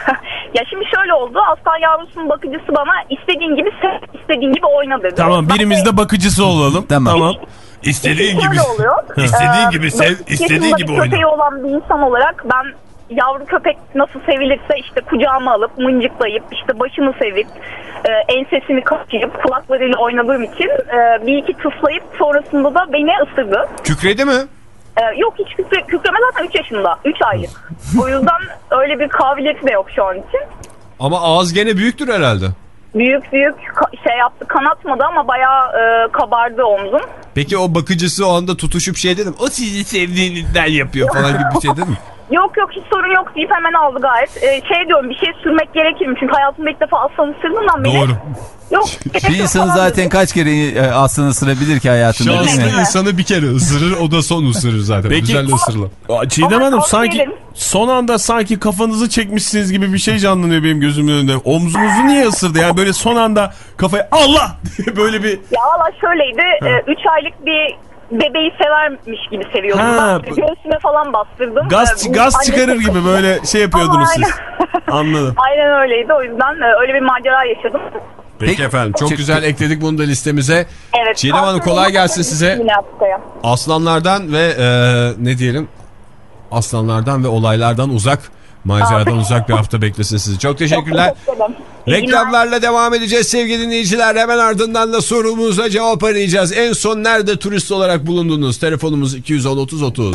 Ya şimdi şöyle oldu. Aslan yavrusunun bakıcısı bana istediğin gibi sev, istediğin gibi oyna dedi. Tamam, Ben birimiz de bakıcısı olalım. Tamam. Tamam. İstediğin gibi. Şöyle oluyor. İstediğin Ee, gibi sev, dokuz istediğin yaşında gibi bir oyna. köpeği olan bir insan olarak ben yavru köpek nasıl sevilirse işte kucağıma alıp mıncıklayıp işte başını sevip e, ensesini kaşıyıp kulaklarıyla oynadığım için e, bir iki tıslayıp sonrasında da beni ısırdı. Kükredi mi? E, yok hiç kükre, kükreme zaten üç yaşında. üç aylık. O yüzden öyle bir kabiliyeti de yok şu an için. Ama ağız gene büyüktür herhalde. Büyük büyük ka- şey yaptı, kanatmadı ama bayağı e, kabardı omzum. Peki o bakıcısı o anda tutuşup şey dedim. O sizi sevdiğinizden yapıyor falan gibi bir şey değil mi? Yok yok hiç sorun yok deyip hemen aldı gayet. Ee, şey diyorum, bir şey sürmek gerekir mi? Çünkü hayatımda ilk defa aslan ısırdığından beri. Doğru. Yok. Bir insan zaten kaç kere e, aslan ısırabilir ki hayatında, değil Şanslı mi? insanı bir kere ısırır, o da son ısırır zaten. Peki. Güzel ısırılır. Aa, Çiğdem Ama Hanım tavsiye sanki ederim. son anda sanki kafanızı çekmişsiniz gibi bir şey canlanıyor benim gözümün önünde. Omzunuzu niye ısırdı? Yani böyle son anda kafaya Allah diye böyle bir... Ya valla şöyleydi. üç aylık bir bebeği severmiş gibi seviyordum. Ha, Ben göğsüme falan bastırdım. Gaz, Ee, bu gaz annesi- çıkarır gibi böyle şey yapıyordunuz Ama siz. Anladım. Aynen öyleydi. O yüzden e, öyle bir macera yaşadım. Peki, Peki efendim, çok Çık- güzel ekledik bunu da listemize. Evet. Çiğdem Hanım, kolay gelsin size. Yine Afrika'ya. Aslanlardan ve e, ne diyelim, aslanlardan ve olaylardan uzak, maceradan uzak bir hafta beklesin sizi. Çok teşekkürler. Çok teşekkür ederim. İyi günler. Reklamlarla devam edeceğiz sevgili dinleyiciler. Hemen ardından da sorumuza cevap arayacağız. En son nerede turist olarak bulundunuz? Telefonumuz iki yüz on otuz otuz.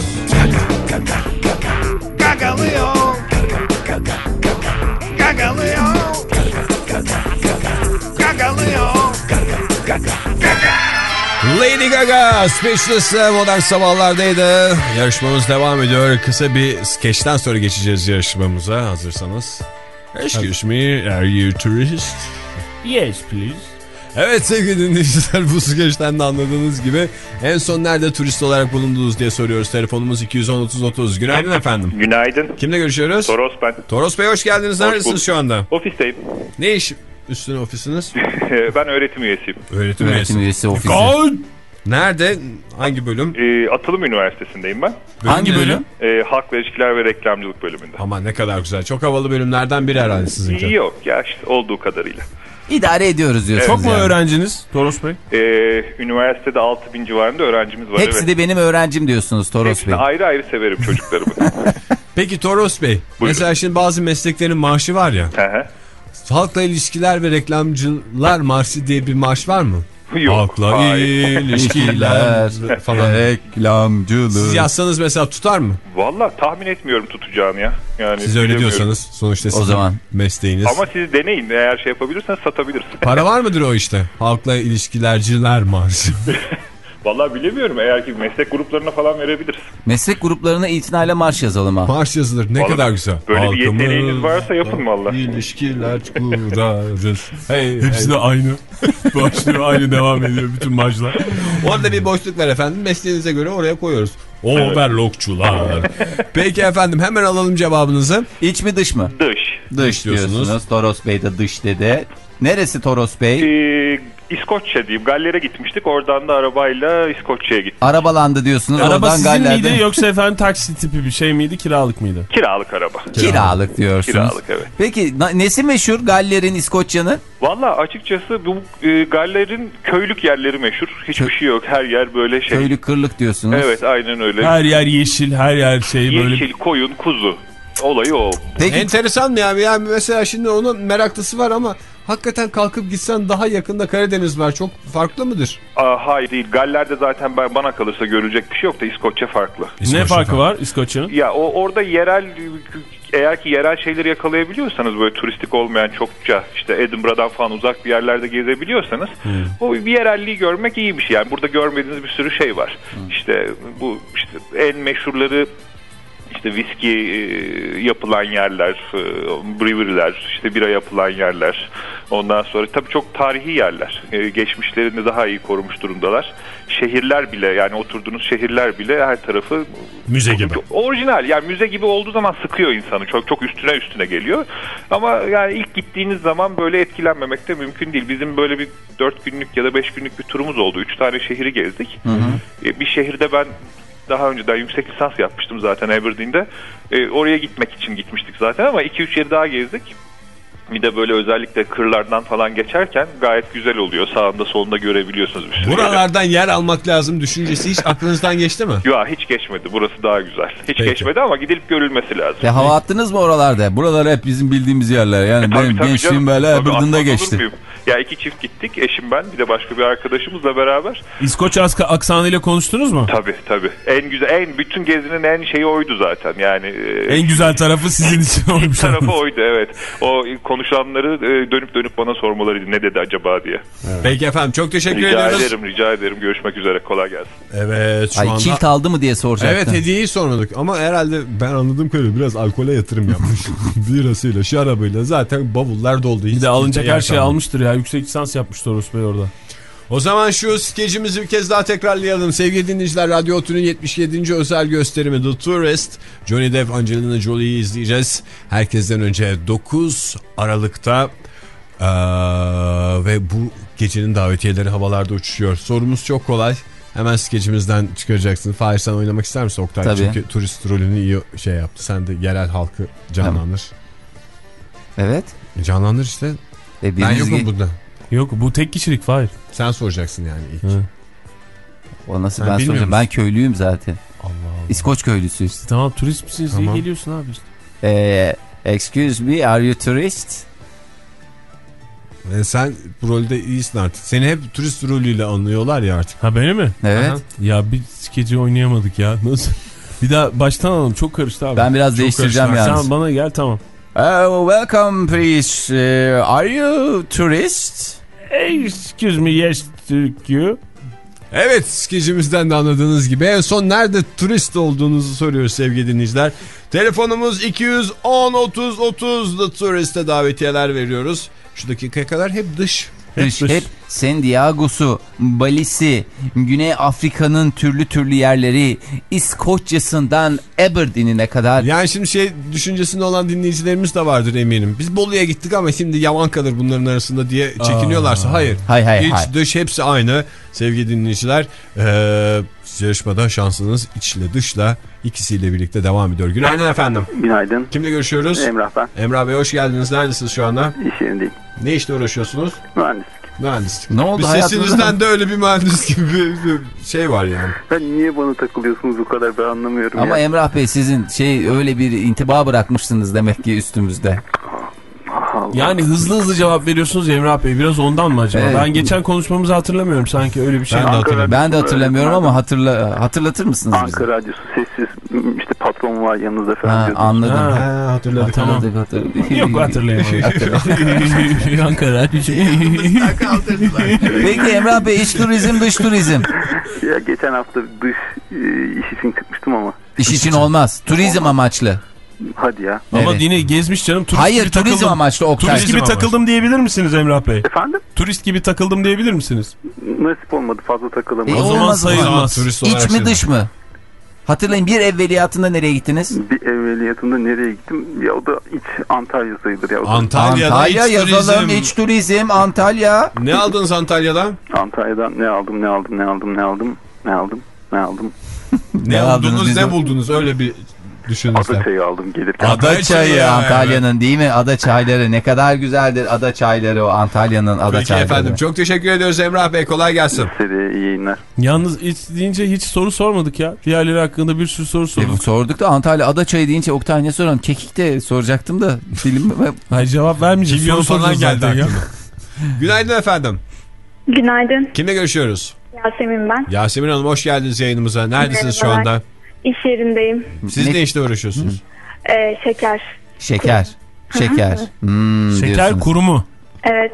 Gagalıyor. Gagalıyor. Gagalıyor. Lady Gaga Speechless Modern Sabahlar'daydı. Yarışmamız devam ediyor. Kısa bir skeçten sonra geçeceğiz yarışmamıza, hazırsanız. Excuse me, are you tourist? Yes please. Evet sevgili dinleyiciler, bu skeçten de anladığınız gibi en son nerede turist olarak bulundunuz diye soruyoruz. Telefonumuz iki yüz on otuz otuz. Günaydın efendim. Günaydın. Kimle görüşüyoruz? Toros ben. Toros Bey, hoş geldiniz. Hoş Neredesiniz bulduk. şu anda? Ofisteyim. Ne iş üstüne ofisiniz? Ben öğretim üyesiyim. Öğretim Öğretim üyesi ofisi. Nerede? Hangi bölüm? Ee, Atılım Üniversitesi'ndeyim ben. Hangi bölüm? Ee, Halkla İlişkiler ve Reklamcılık bölümünde. Ama ne kadar güzel. Çok havalı bölümlerden biri herhalde sizinki. Yok ya, işte olduğu kadarıyla. İdare ediyoruz diyorsunuz. Çok mu yani. öğrenciniz Toros Bey? Ee, üniversitede altı bin civarında öğrencimiz var. Hepsi evet. de benim öğrencim diyorsunuz Toros Hepsini Bey. ayrı ayrı severim çocuklarımı. Peki Toros Bey, mesela şimdi bazı mesleklerin maaşı var ya. Halkla ilişkiler ve reklamcılar marşı diye bir maaş var mı? Yok. Halkla hayır. ilişkiler falan. Reklamcılık. Siz yazsanız mesela tutar mı? Valla tahmin etmiyorum tutacağını ya. Yani Siz öyle bilemiyorum. diyorsanız sonuçta sizin O zaman. mesleğiniz. Ama siz deneyin, eğer şey yapabilirseniz satabilirsiniz. Para var mıdır o işte? Halkla ilişkilerciler marşı. Valla bilemiyorum, eğer ki meslek gruplarına falan verebiliriz. Meslek gruplarına itinayla marş yazalım ha. Marş yazılır, ne Vallahi kadar güzel. böyle bir Halkımız yeteneğiniz varsa yapın valla. İlişkiler kurarız. Hey, Hepsi hey. de aynı. Başlıyor aynı, devam ediyor bütün marşlar. Orada bir boşluk var efendim. Mesleğinize göre oraya koyuyoruz. Overlockçular. Peki efendim, hemen alalım cevabınızı. İç mi dış mı? Dış. Dış diyorsunuz. Toros Bey de dış dedi. Neresi Toros Bey? Ee, İskoçya diyeyim. Galler'e gitmiştik. Oradan da arabayla İskoçya'ya gittik. Arabalandı diyorsunuz. Araba Oradan sizin Galler'de... miydi yoksa efendim taksi tipi bir şey miydi, kiralık mıydı? Kiralık araba. Kiralık, Kiralık diyorsunuz. Kiralık, evet. Peki nesi meşhur Galler'in, İskoçya'nın? Valla açıkçası bu e, Galler'in köylük yerleri meşhur. Hiçbir Kö şey yok. Her yer böyle şey. Köylük kırlık diyorsunuz. Evet, aynen öyle. Her yer yeşil, her yer şey yeşil, böyle. Yeşil, koyun, kuzu. Olayı o. Peki. Enteresan mı yani? Yani mesela şimdi onun meraklısı var ama hakikaten kalkıp gitsen daha yakında Karadeniz var. Çok farklı mıdır? Aa, hayır değil. Galler'de zaten ben, bana kalırsa görülecek bir şey yok da İskoçya farklı. İskoçya ne farkı farklı. var İskoçya'nın? Ya o orada yerel, eğer ki yerel şeyleri yakalayabiliyorsanız, böyle turistik olmayan çokça işte Edinburgh'dan falan uzak bir yerlerde gezebiliyorsanız hmm. o bir yerelliği görmek iyi bir şey. Yani burada görmediğiniz bir sürü şey var. Hmm. İşte bu işte en meşhurları İşte viski e, yapılan yerler, e, brewery'ler, işte bira yapılan yerler. Ondan sonra tabii çok tarihi yerler. E, geçmişlerini daha iyi korumuş durumdalar. Şehirler bile, yani oturduğunuz şehirler bile her tarafı müze gibi. Orijinal, yani müze gibi olduğu zaman sıkıyor insanı. Çok çok üstüne üstüne geliyor. Ama yani ilk gittiğiniz zaman böyle etkilenmemek de mümkün değil. Bizim böyle bir dört günlük ya da beş günlük bir turumuz oldu. Üç tane şehri gezdik. Hı hı. E, bir şehirde ben daha önceden yüksek lisans yapmıştım zaten Aberdeen'de. E, oraya gitmek için gitmiştik zaten ama iki üç yeri daha gezdik. Bir de böyle özellikle kırlardan falan geçerken gayet güzel oluyor. Sağında solunda görebiliyorsunuz bir sürü. Buralardan yere. yer almak lazım düşüncesi hiç aklınızdan geçti mi? Yok, hiç geçmedi. Burası daha güzel. Hiç Peki. geçmedi ama gidilip görülmesi lazım. Ve hava attınız mı oralarda? Buralar hep bizim bildiğimiz yerler. Yani e, benim tabii, gençliğim canım, böyle Aberdeen'da geçti. Ya iki çift gittik. Eşim, ben, bir de başka bir arkadaşımızla beraber. İskoç aksanıyla konuştunuz mu? Tabii tabii. En güzel, en bütün gezinin en şeyi oydu zaten. Yani en e, güzel tarafı sizin için oymuş. tarafı oydu, evet. O konuşanları dönüp dönüp bana sormalarıydı, ne dedi acaba diye. Evet. Peki efendim, çok teşekkür rica ediyoruz. Rica ederim, rica ederim. Görüşmek üzere, kolay gelsin. Evet, şu Ay, anda... kilt aldı mı diye soracaktım. Evet, hediyeyi sormadık ama herhalde ben anladığım kadarıyla biraz alkole yatırım yapmış. Birasıyla, şarabıyla zaten bavullar doldu. Hiç bir de alınacak her şeyi almıştır ya. Yüksek lisans yapmıştır Torus Bey orada. O zaman şu skecimizi bir kez daha tekrarlayalım. Sevgili dinleyiciler, Radyo Otlu'nun yetmiş yedinci özel gösterimi The Tourist. Johnny Depp, Angelina Jolie'yi izleyeceğiz. Herkesten önce dokuz Aralık'ta ee, ve bu gecenin davetiyeleri havalarda uçuşuyor. Sorumuz çok kolay. Hemen skecimizden çıkaracaksın. Fahir, sen oynamak ister misin Oktay? Tabii. Çünkü turist rolünü iyi şey yaptı. Sen de yerel halkı canlandır. Evet. Canlandır işte. E, ben yokum bunda. Yok, bu tek kişilik Fahir. Sen soracaksın yani ilk. Hı. O nasıl, ben, ben soracağım. Ben köylüyüm zaten. Allah Allah. İskoç köylüsüyüz. İşte, tamam, turist misiniz? Tamam. İyi geliyorsun abi işte. Ee, excuse me, are you tourist? E sen bu rolde iyisin artık. Seni hep turist rolüyle anlıyorlar ya artık. Ha, beni mi? Evet. Aha. Ya bir skeci oynayamadık ya. Nasıl? Bir daha baştan alalım. Çok karıştı abi. Ben biraz Çok değiştireceğim karıştı. yalnız. Sen bana gel, tamam. Uh, welcome please. Uh, are you tourist? Excuse me, yes, you. Evet, skecimizden de anladığınız gibi en son nerede turist olduğunuzu soruyoruz sevgili dinleyiciler. Telefonumuz iki yüz on otuz otuz. The Tourist'e davetiyeler veriyoruz. Şu dakikaya kadar hep dış. Hep, dış, dış. hep San Diego'su, Bali'si, Güney Afrika'nın türlü türlü yerleri, İskoçya'sından Aberdeen'ine kadar. Yani şimdi şey düşüncesinde olan dinleyicilerimiz de vardır eminim. Biz Bolu'ya gittik ama şimdi yavan kalır bunların arasında diye çekiniyorlarsa. Aa. Hayır. Hay hay İç, hay. dış hepsi aynı sevgili dinleyiciler. Ee, yarışmada şansınız içle dışla ikisiyle birlikte devam ediyor. Günaydın efendim. Günaydın. Kimle görüşüyoruz? Emrah ben. Emrah Bey, hoş geldiniz. Neredesiniz şu anda? İş yerindeyim. Ne işle uğraşıyorsunuz? Mühendislik. Mühendislik. Ne oldu? Bir sesinizden de öyle bir mühendis gibi bir şey var yani. Ben niye bana takılıyorsunuz bu kadar, ben anlamıyorum. Ama ya. Emrah Bey, sizin şey öyle bir intiba bırakmışsınız demek ki üstümüzde. Yani hızlı hızlı cevap veriyorsunuz Emrah Bey. Biraz ondan mı acaba? Evet. Ben geçen konuşmamızı hatırlamıyorum sanki, öyle bir şey. Ben de hatırlamıyorum, ben de hatırlamıyorum ama hatırla, hatırlatır mısınız bize? Ankara Radyosu sessiz, işte patron var yanınızda falan. Ha, anladım. Ha, ha, hatırladık. Hatırladık, tamam. hatırladık. Yok, hatırlayamadım. Ankara Radyosu. Peki Emrah Bey, iç turizm dış turizm. Ya geçen hafta dış e, iş için çıkmıştım ama. İş için olmaz. Turizm olmaz. Amaçlı. Hadi ya. Ama evet. yine gezmiş canım. Turist Hayır, gibi turizm takıldım. amaçlı Oktay. Turist gibi takıldım diyebilir misiniz Emrah Bey? Efendim? Turist gibi takıldım diyebilir misiniz? Nasip olmadı, fazla takılamadım. E, o zaman sayılmaz. İç mi dış mı? Hatırlayın, bir evveliyatında nereye gittiniz? Bir evveliyatında nereye gittim? Ya o da iç Antalya sayılır ya. Antalya'da Antalya iç yazalım, turizm. iç turizm, Antalya. Ne aldınız Antalya'dan? Antalya'dan ne aldım ne aldım ne aldım ne aldım ne aldım ne aldım. Ne, Ne aldınız buldunuz bizim? ne buldunuz öyle bir düşünürsen. Ada çayı aldım gelirken. Ada çayı çayı ya, Antalya'nın değil mi? Ada çayları ne kadar güzeldir, ada çayları, o Antalya'nın ada Peki çayları. efendim, çok teşekkür ediyoruz Emrah Bey, kolay gelsin. Size iyi yayınlar. Yalnız iç deyince hiç soru sormadık ya. Diğerleri hakkında bir sürü soru sorduk. E, sorduk da Antalya ada çayı deyince Oktay ne soralım? Kekik de soracaktım da film. Hayır, cevap vermeyeceğiz. Kimyon Soru falan soracağız geldi zaten ya. aklıma. Günaydın efendim. Günaydın. Kimle görüşüyoruz? Yasemin ben. Yasemin Hanım, hoş geldiniz yayınımıza. Neredesiniz şu Merhabalar. anda? İş yerindeyim. Siz Ne- ne işte uğraşıyorsunuz? Ee, şeker. Şeker. Şeker. Hmm, Şeker diyorsunuz. kuru mu? Evet.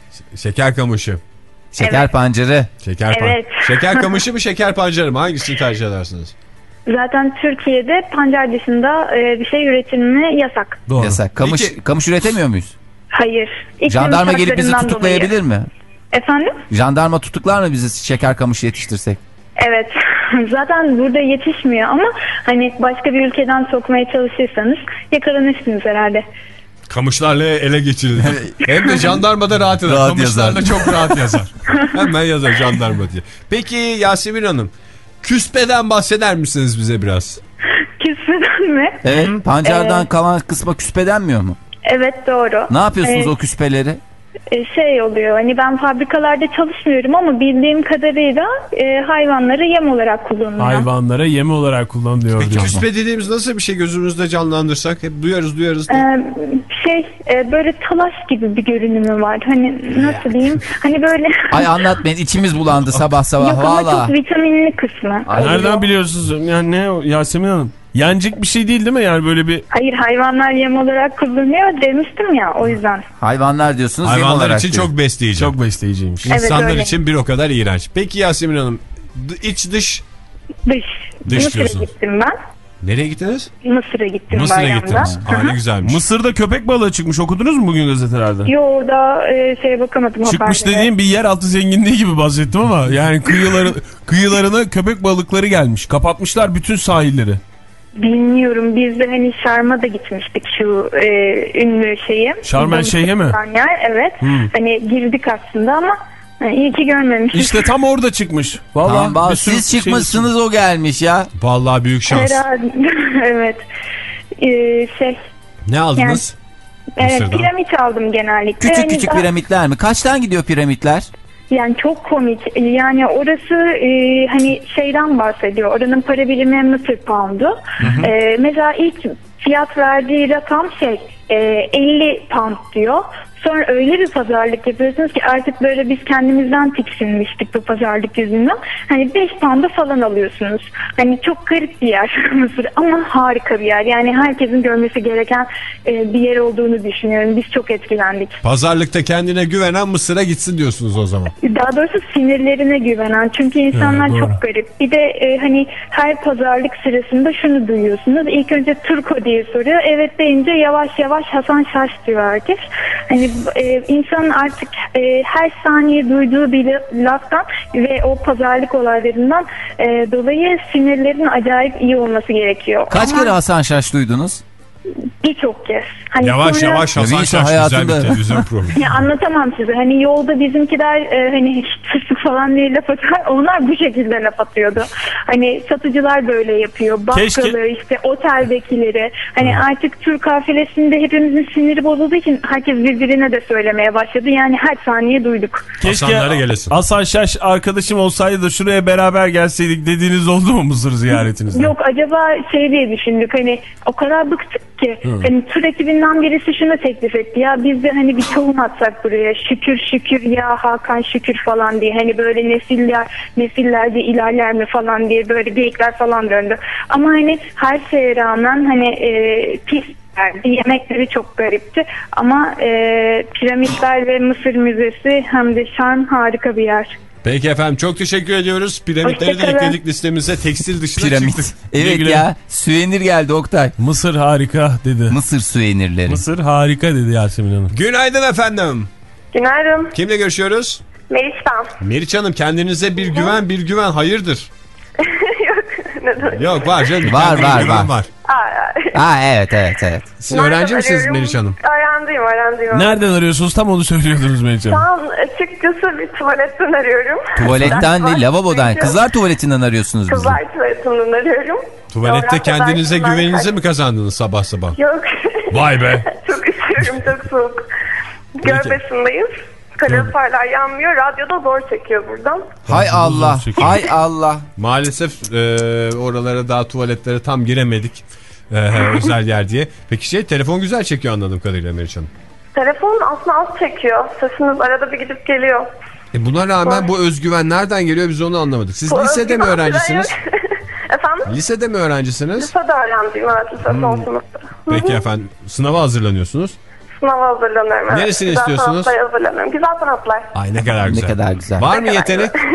Şeker kamışı. Şeker Evet. pancarı. Şeker pan- Evet. Şeker kamışı mı şeker pancarı mı? Hangisini tercih edersiniz? Zaten Türkiye'de pancar dışında e, bir şey üretimi yasak. Doğru. Yasak. Kamış, Peki- kamış üretemiyor muyuz? Hayır. İklim Jandarma gelip bizi şartlarından tutuklayabilir dolayı. mi? Efendim? Jandarma tutuklar mı bizi şeker kamışı yetiştirsek? Evet. Zaten burada yetişmiyor ama hani başka bir ülkeden sokmaya çalışırsanız yakalanırsınız herhalde. Kamışlarla ele geçirildi. Hem de jandarma da rahat eder. Rahat Kamışlarla yazar. çok rahat yazar. Hemen yazar jandarma diye. Peki Yasemin Hanım, küspeden bahseder misiniz bize biraz? Küsmeden mi? Evet. Pancardan Ee, kalan kısma küspe denmiyor mu? Evet doğru. Ne yapıyorsunuz Ee, o küspeleri? e, Şey oluyor hani ben fabrikalarda çalışmıyorum ama bildiğim kadarıyla e, hayvanlara yem olarak kullanılıyor. Hayvanlara yem olarak kullanılıyor Peki diyor. küspe dediğimiz nasıl bir şey, gözümüzde canlandırsak? Hep duyarız duyarız. diye. Ee, şey e, böyle talaş gibi bir görünümü var. Hani nasıl diyeyim? Hani böyle Ay anlatmayın, içimiz bulandı sabah sabah. yok ama Valla. çok vitaminli kısmı. Ay, Nereden biliyorsunuz? Yani ne o Yasemin Hanım? Yenecek bir şey değil değil mi? Yani böyle bir... Hayır hayvanlar yem olarak kullanıyor demiştim ya o yüzden. Hayvanlar diyorsunuz. yem Hayvanlar olarak için diyor. çok besleyici. Çok besleyiciymiş. Evet, İnsanlar öyle. için bir o kadar iğrenç. Peki Yasemin Hanım, d- iç dış Dış. Dış Mısır'a diyorsunuz. gittim ben. nereye gittiniz? Mısır'a gittim Mısır'a bayramda. gittiniz. Aa, ne güzelmiş. Mısır'da köpek balığı çıkmış. Okudunuz mu bugün gazetelerde? Yo orada e, şeye bakamadım. Çıkmış haberlere. dediğim bir yeraltı zenginliği gibi bahsettim ama yani kıyıları, kıyılarına köpek balıkları gelmiş. Kapatmışlar bütün sahilleri. Bilmiyorum biz de hani Şarm'a da gitmiştik şu e, ünlü şeye. Şarm El Şeyh'e mi? Yer, evet. Hmm. Hani girdik aslında ama hani iyi ki görmemişiz. İşte tam orada çıkmış. Vallahi Tamam, bak, bir sürü siz şey- çıkmışsınız o gelmiş ya. Vallahi büyük şans. Herhalde. Evet. Ee, şey. Ne aldınız? Evet, Mısır'dan. piramit aldım genellikle. Küçük Hani küçük daha- piramitler mi? Kaçtan gidiyor piramitler? Yani çok komik. Yani orası e, hani şeyden bahsediyor. Oranın para birimi Mısır poundu. E, mesela ilk fiyat verdiği rakam şey e, elli pound diyor. Sonra öyle bir pazarlık yapıyorsunuz ki artık böyle biz kendimizden tiksinmiştik bu pazarlık yüzünden. Hani beş pound'a falan alıyorsunuz. Hani çok garip bir yer Mısır ama harika bir yer. Yani herkesin görmesi gereken e, bir yer olduğunu düşünüyorum. Biz çok etkilendik. Pazarlıkta kendine güvenen Mısır'a gitsin diyorsunuz o zaman. Daha doğrusu sinirlerine güvenen. Çünkü insanlar Evet, doğru. çok garip. Bir de e, hani her pazarlık sırasında şunu duyuyorsunuz. İlk önce Turko diye soruyor. Evet deyince yavaş yavaş Hasan Şaş diyor herkes. Hani e, insanın artık e, her saniye duyduğu bir laftan ve o pazarlık olaylarından e, dolayı sinirlerin acayip iyi olması gerekiyor. Kaç Ama kere Hasan Şaş duydunuz? birçok kez. Hani Yavaş sonra- yavaş Hasan Tabii işte Şaş güzel hayatında. bir televizyon programı. Ya anlatamam size. Hani yolda bizimkiler e, hani tırsık falan diye laf atar. Onlar bu şekilde laf atıyordu. Hani satıcılar böyle yapıyor. Bakkalı Keşke- işte oteldekileri. Hani artık Türk kafilesinde hepimizin siniri bozulduğu için herkes birbirine de söylemeye başladı. Yani her saniye duyduk. Hasanlara gelesin. Hasan Şaş arkadaşım olsaydı da şuraya beraber gelseydik dediğiniz oldu mu Mısır ziyaretinizde? Yok acaba şey diye düşündük hani o kadar bıktık ki hani tur ekibinden birisi şunu teklif etti ya biz de hani bir tohum atsak buraya şükür şükür ya Hakan şükür falan diye hani böyle nesiller nesillerde ilerler mi falan diye böyle geyikler falan döndü ama hani her şeye rağmen hani e, pis yemekleri çok garipti ama e, piramitler ve Mısır Müzesi hem de Şarm harika bir yer. Peki efendim, çok teşekkür ediyoruz. Piramitleri de Hoşçakalın. ekledik listemize. Tekstil dışına Piramit. çıktık. Evet güle. ya. Süvenir geldi Oktay. Mısır harika dedi. Mısır süvenirleri. Mısır harika dedi Yasemin Hanım. Günaydın efendim. Günaydın. Kimle görüşüyoruz? Meriç ben. Meriç Hanım, kendinize bir güven bir güven hayırdır? Yok Ne demek? Yok var canım. Var, var, var. var. Aa, Ha evet evet evet. Siz öğrenci misiniz arıyorum? Meriç Hanım? Öğrenciyim, öğrenciyim. Nereden arıyorsunuz? Tam onu söylüyordunuz Meriç Şu Hanım. an açıkçası bir tuvaletten arıyorum. Tuvaletten değil, lavabodan. Çünkü Kızlar tuvaletinden arıyorsunuz bizi. Kızlar tuvaletinden arıyorum. Tuvalette Coğrafya kendinize dersinden güveninizi kaç- mi kazandınız sabah sabah? Yok. Vay be. Çok üşüyorum, çok soğuk. Gölbaşındayız. Kaloriferler yanmıyor. Radyoda zor çekiyor buradan. Hay Allah, hay Allah. Maalesef e, oralara daha tuvaletlere tam giremedik. E, özel yer diye. Peki şey telefon güzel çekiyor anladığım kadarıyla Meriç Hanım. Telefon aslında az çekiyor. Sesiniz arada bir gidip geliyor. E buna rağmen bu özgüven nereden geliyor biz onu anlamadık. Siz Bu lisede mi özgüven öğrencisiniz? Efendim? Lisede mi öğrencisiniz? Lisede öğrenciyim. Evet, lise son sınıfta. Peki efendim sınava hazırlanıyorsunuz. Sınava hazırlanıyorum. Evet. Neresini Güzel istiyorsunuz? sanatlara hazırlanıyorum. Güzel sanatlar. Ay ne kadar güzel. Ne kadar güzel. Var mı Ne kadar yetenek? güzel.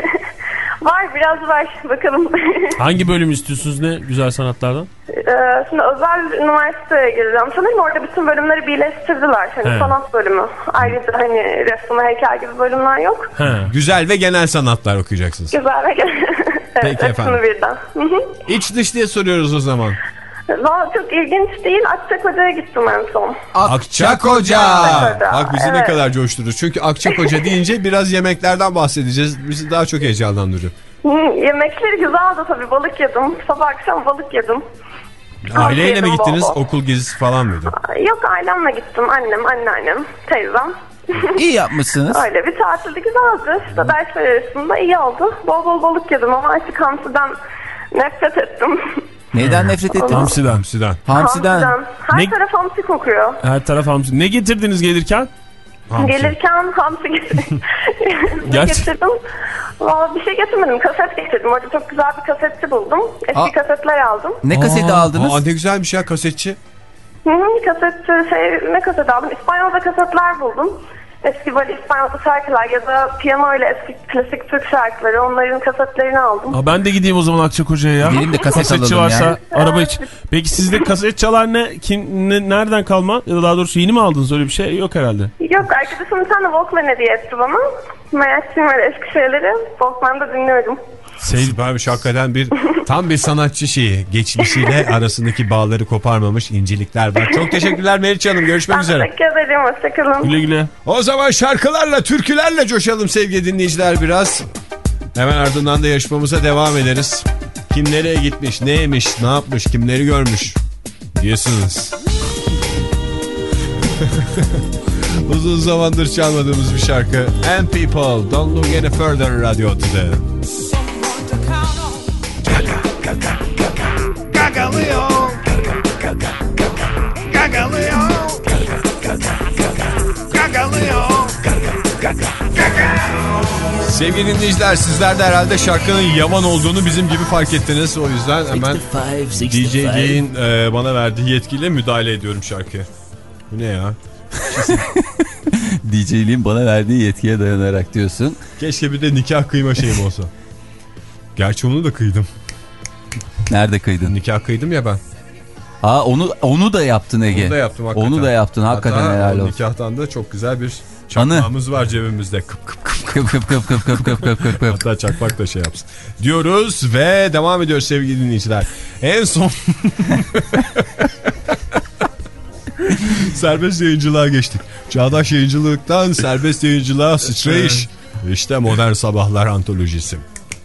Var, biraz var. Bakalım. Hangi bölüm istiyorsunuz ne güzel sanatlardan? Ee, şimdi özel üniversiteye gireceğim. Sanırım orada bütün bölümleri birleştirdiler. Hani He. sanat bölümü. Ayrıca hani resim ve heykel gibi bölümler yok. He. Güzel ve genel sanatlar okuyacaksınız. Güzel ve Peki evet, efendim. hepsini birden. Hı hı. İç dış diye soruyoruz o zaman. Valla çok ilginç değil. Akçakoca'ya gittim en son. Akçakoca. Akçakoca, Bak bizi ne evet. kadar coşturur. Çünkü Akçakoca deyince biraz yemeklerden bahsedeceğiz. Bizi daha çok heyecanlandırıyor. Hı, yemekleri güzeldi tabii. Balık yedim. Sabah akşam balık yedim. Aileyle yedim mi gittiniz? bol bol. Okul gezisi falan mıydı? Yok, ailemle gittim. Annem, anneannem, teyzem. İyi yapmışsınız. Öyle bir tatilde güzeldi. İşte dersler arasında iyi oldu. Bol bol balık yedim ama artık hamsiden nefret ettim. Neyden nefret ettiniz? Hamsiden. Hamsiden. Hamsiden. Her Ne- taraf hamsi kokuyor. Her taraf hamsi. Ne getirdiniz gelirken? Hamsi. Gelirken hamsi getirdim. Gerçi- getirdim. Valla bir şey getirmedim. Kaset getirdim. Orada çok güzel bir kasetçi buldum. Eski Aa. kasetler aldım. Ne kaseti aldınız? Aa, ne güzelmiş ya kasetçi. Hı hı, kasetçi şey, ne kaset aldım? İspanyolca kasetler buldum. Eski böyle İspanyolca şarkılar ya da piyano ile eski klasik Türk şarkıları, onların kasetlerini aldım. Aa, ben de gideyim o zaman Akçakoca'ya ya. Gidelim de kaset Kasetçi alalım varsa ya. araba için. Peki sizde kaset çalar ne? Kim, ne, nereden kalma? Ya da daha doğrusu yeni mi aldınız? Öyle bir şey yok herhalde. Yok, arkadaşım bir tane Walkman hediye etti bana. Meğersin böyle eski şeyleri Walkman'da dinliyorum. Süpermiş hakikaten bir tam bir sanatçı şeyi. Geçmişiyle arasındaki bağları koparmamış incelikler var. Çok teşekkürler Meriç Hanım. Görüşmek Ben üzere. teşekkür ederim. Hoşçakalın. Güle güle. O zaman şarkılarla, türkülerle coşalım sevgili dinleyiciler biraz. Hemen ardından da yarışmamıza devam ederiz. Kim nereye gitmiş, ne yemiş, ne yapmış, kimleri görmüş diyorsunuz. Uzun zamandır çalmadığımız bir şarkı. And People, Don't Look Any Further Radio Today. Gagalıyor. Gagalıyor. Gagalıyor. Sevgili dinleyiciler, sizler de herhalde şarkının yaman olduğunu bizim gibi fark ettiniz. O yüzden hemen D J'liğin e, bana verdiği yetkiyle müdahale ediyorum şarkıya. Bu ne ya? D J'liğin bana verdiği yetkiye dayanarak diyorsun. Keşke bir de nikah kıyma şeyim olsa. Gerçi onu da kıydım. Nerede kıydın? Nikah kıydım ya ben. Aa, onu onu da yaptın Ege. Onu da yaptım hakikaten. Onu da yaptın hakikaten, hatta helal o olsun. nikahtan da çok güzel bir çakmağımız var cebimizde. Kıp kıp kıp. Kıp kıp kıp kıp kıp kıp kıp kıp kıp. Hatta çakmak da şey yapsın. Diyoruz ve devam ediyoruz sevgili dinleyiciler. En son serbest yayıncılığa geçtik. Çağdaş yayıncılıktan serbest yayıncılığa sıçrayış. İşte Modern Sabahlar antolojisi.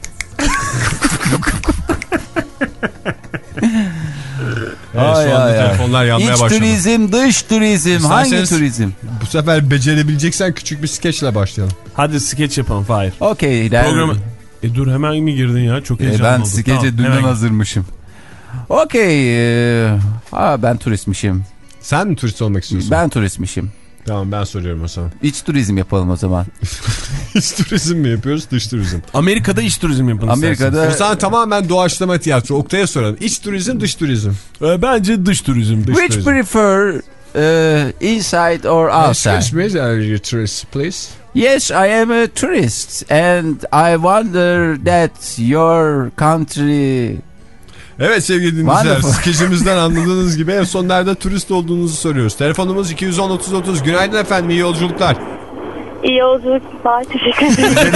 Evet, Ay, şu anda ay, ay. telefonlar yanmaya İç başladı. turizm, dış turizm, hangi İsterseniz turizm? Bu sefer becerebileceksen küçük bir skeçle başlayalım. Hadi skeç yapalım Fahir. Okey. Programı... E dur hemen mi girdin ya? Çok heyecanlı E, ben oldum. skece Tamam, dünden hemen hazırmışım. Okey. E, ha, ben turistmişim. Sen mi turist olmak istiyorsun? Ben turistmişim. Tamam, ben soruyorum o zaman. İç turizm yapalım o zaman. İç turizm mi yapıyoruz, dış turizm? Amerika'da iç turizm yapın. Amerika'da... O zaman tamamen doğaçlama tiyatro. Oktay'a soralım. İç turizm, dış turizm. E, bence dış turizm. Dış Which turizm. prefer uh, inside or outside? Excuse me, are you tourist, please? Yes, I am a tourist and I wonder that your country... Evet sevgili dinleyiciler, Wonderful. skecimizden anladığınız gibi en son nerede turist olduğunuzu soruyoruz. Telefonumuz iki yüz on otuz otuz. Günaydın efendim, iyi yolculuklar. İyi yolculuklar. Teşekkür ederim.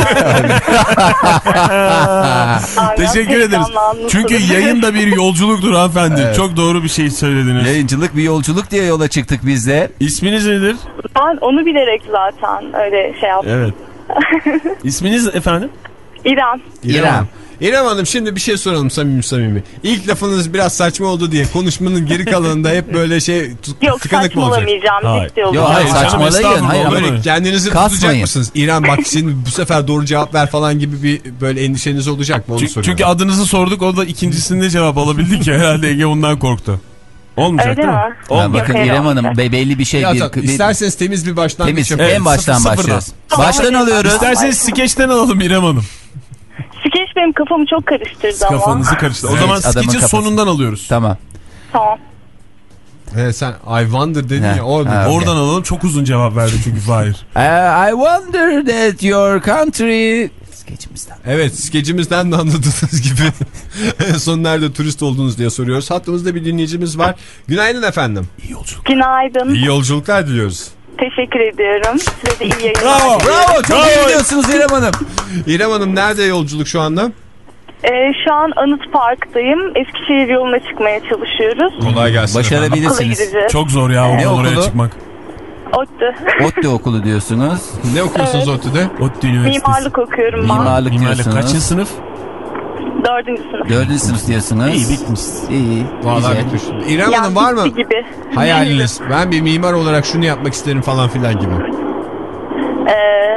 Teşekkür ederiz. Çünkü yayın da bir yolculuktur hanımefendi. Evet. Çok doğru bir şey söylediniz. Yayıncılık bir yolculuk diye yola çıktık biz de. İsminiz nedir? Ben onu bilerek zaten öyle şey yaptım. Evet. İsminiz efendim? İrem. İrem. İrem. İrem Hanım, şimdi bir şey soralım samimi samimi. İlk lafınız biraz saçma oldu diye konuşmanın geri kalanında hep böyle şey Yok, tıkanık mı olacak? Yok, saçmalamayacağım. Ciddi olacak. Yok hayır, saçmalayın. Hayır, böyle kendinizi kasmayın. tutacak mısınız? İrem bak şimdi bu sefer doğru cevap ver falan gibi bir böyle endişeniz olacak mı? Onu çünkü, soruyorum. çünkü adınızı sorduk, o da ikincisinde cevap alabildik ya, herhalde Ege ondan korktu. Olmayacak öyle değil mi? mi? Ya bakın İrem Hanım be, belli bir şey. Ya, bir, bir, isterseniz temiz bir baştan. Temiz, yapalım. en baştan sıfır, başlıyoruz. Tamam, Baştan hadi. alıyoruz. İsterseniz skeçten alalım İrem Hanım. Skeç benim kafamı çok karıştırdı ama. Kafanızı karıştırdı. O Evet, zaman adamın skeçin kafası. sonundan alıyoruz. Tamam. Tamam. He, sen I wonder dedin Ha, ya oradan. ha, okay. Oradan alalım, çok uzun cevap verdi çünkü Fahir. Uh, I wonder that your country... Skeçimizden. Evet, skecimizden de anladığınız gibi en son nerede turist oldunuz diye soruyoruz. Hattımızda bir dinleyicimiz var. Günaydın efendim. İyi yolculuk. Günaydın. İyi yolculuklar diliyoruz. Teşekkür ediyorum. Size de iyi yayınlar. Bravo, bravo. Çok iyi gidiyorsunuz İrem Hanım. İrem Hanım, nerede yolculuk şu anda? Ee, şu an Anıt Park'tayım. Eskişehir yoluna çıkmaya çalışıyoruz. Kolay gelsin. Okula Başarabilirsiniz. gideceğiz. Çok zor ya Ne oradan oraya okulu? çıkmak. ODTÜ. ODTÜ okulu diyorsunuz. Ne okuyorsunuz Evet. ODTÜ'de? ODTÜ Üniversitesi. Mimarlık okuyorum ben. Mimarlık Mimarlık diyorsunuz. kaçıncı sınıf? Dördüncü sınıf. Dördüncü sınıf diyorsunuz. İyi bitmiş. İyi. Vallahi güzel. bitmiş. İrem Hanım, var mı bitti gibi. hayaliniz? Ben bir mimar olarak şunu yapmak isterim falan filan gibi. Ee,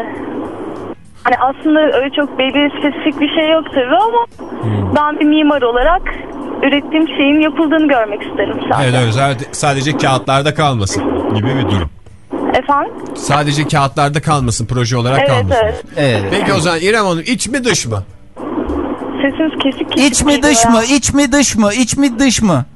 hani aslında öyle çok belli spesifik bir şey yok tabii ama Hmm. ben bir mimar olarak ürettiğim şeyin yapıldığını görmek isterim sadece. Evet, evet, sadece- sadece kağıtlarda kalmasın gibi bir durum. Efendim? Sadece kağıtlarda kalmasın, proje olarak Evet, kalmasın. evet. Evet. Peki o zaman İrem Hanım, iç mi dış mı? Sesiniz kesik kesik. İç mi dış geliyor mı? İç mi dış mı? İç mi dış mı?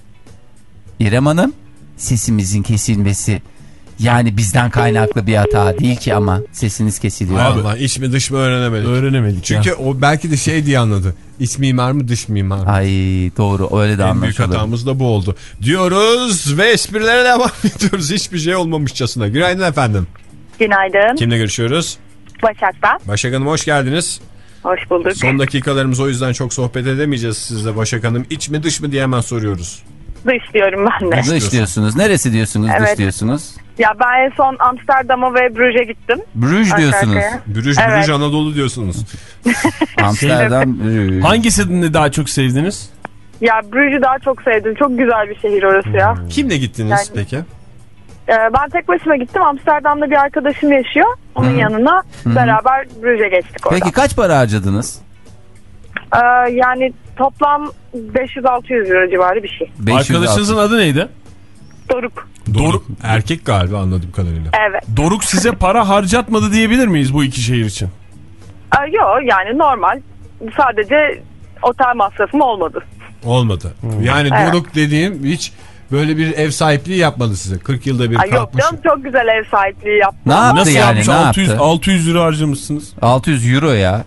İrem Hanım, sesimizin kesilmesi yani bizden kaynaklı bir hata değil ki ama sesiniz kesiliyor. Vallahi iç mi dış mı öğrenemedik. Öğrenemedik Çünkü ya. o belki de şey diye anladı. İç mimar mı dış mimar mı? Ay doğru, öyle de En büyük anlaşılır. hatamız da bu oldu. Diyoruz ve esprilere devam ediyoruz. Hiçbir şey olmamışçasına. Günaydın efendim. Günaydın. Kimle görüşüyoruz? Başak ben. Başak Hanım, hoş geldiniz. Hoş bulduk. Son dakikalarımız, o yüzden çok sohbet edemeyeceğiz sizle Başak Hanım. İç mi dış mı diye hemen soruyoruz. Dış diyorum ben de. Dış diyorsunuz. Neresi diyorsunuz? Evet. Dış diyorsunuz. Ya ben en son Amsterdam'a ve Brüj'e gittim. Brüj Arka diyorsunuz. arkaya. Brüj, Evet. Brüj Anadolu diyorsunuz. Amsterdam, Brüj. Hangisini daha çok sevdiniz? Ya Brüj'ü daha çok sevdim. Çok güzel bir şehir orası ya. Kimle gittiniz Yani- peki? Ee, ben tek başıma gittim. Amsterdam'da bir arkadaşım yaşıyor. Onun Hı. yanına beraber Brüj'e geçtik orada. Peki kaç para harcadınız? Ee, yani toplam beş yüz altı yüz euro civarı bir şey. beş yüz Arkadaşınızın adı neydi? Doruk. Doruk. Erkek galiba anladığım kadarıyla. Evet. Doruk size para harcatmadı diyebilir miyiz bu iki şehir için? Ee, yok yani normal. Sadece otel masrafım olmadı. Olmadı. Yani Evet. Doruk dediğim hiç böyle bir ev sahipliği yapmadı size. kırk yılda bir Ay, yok kalkmış. canım, çok güzel ev sahipliği yaptım. Ne yaptı Nasıl yani? yapmış? Ne altı yüz, yaptı? altı yüz lira harcamışsınız. altı yüz euro ya.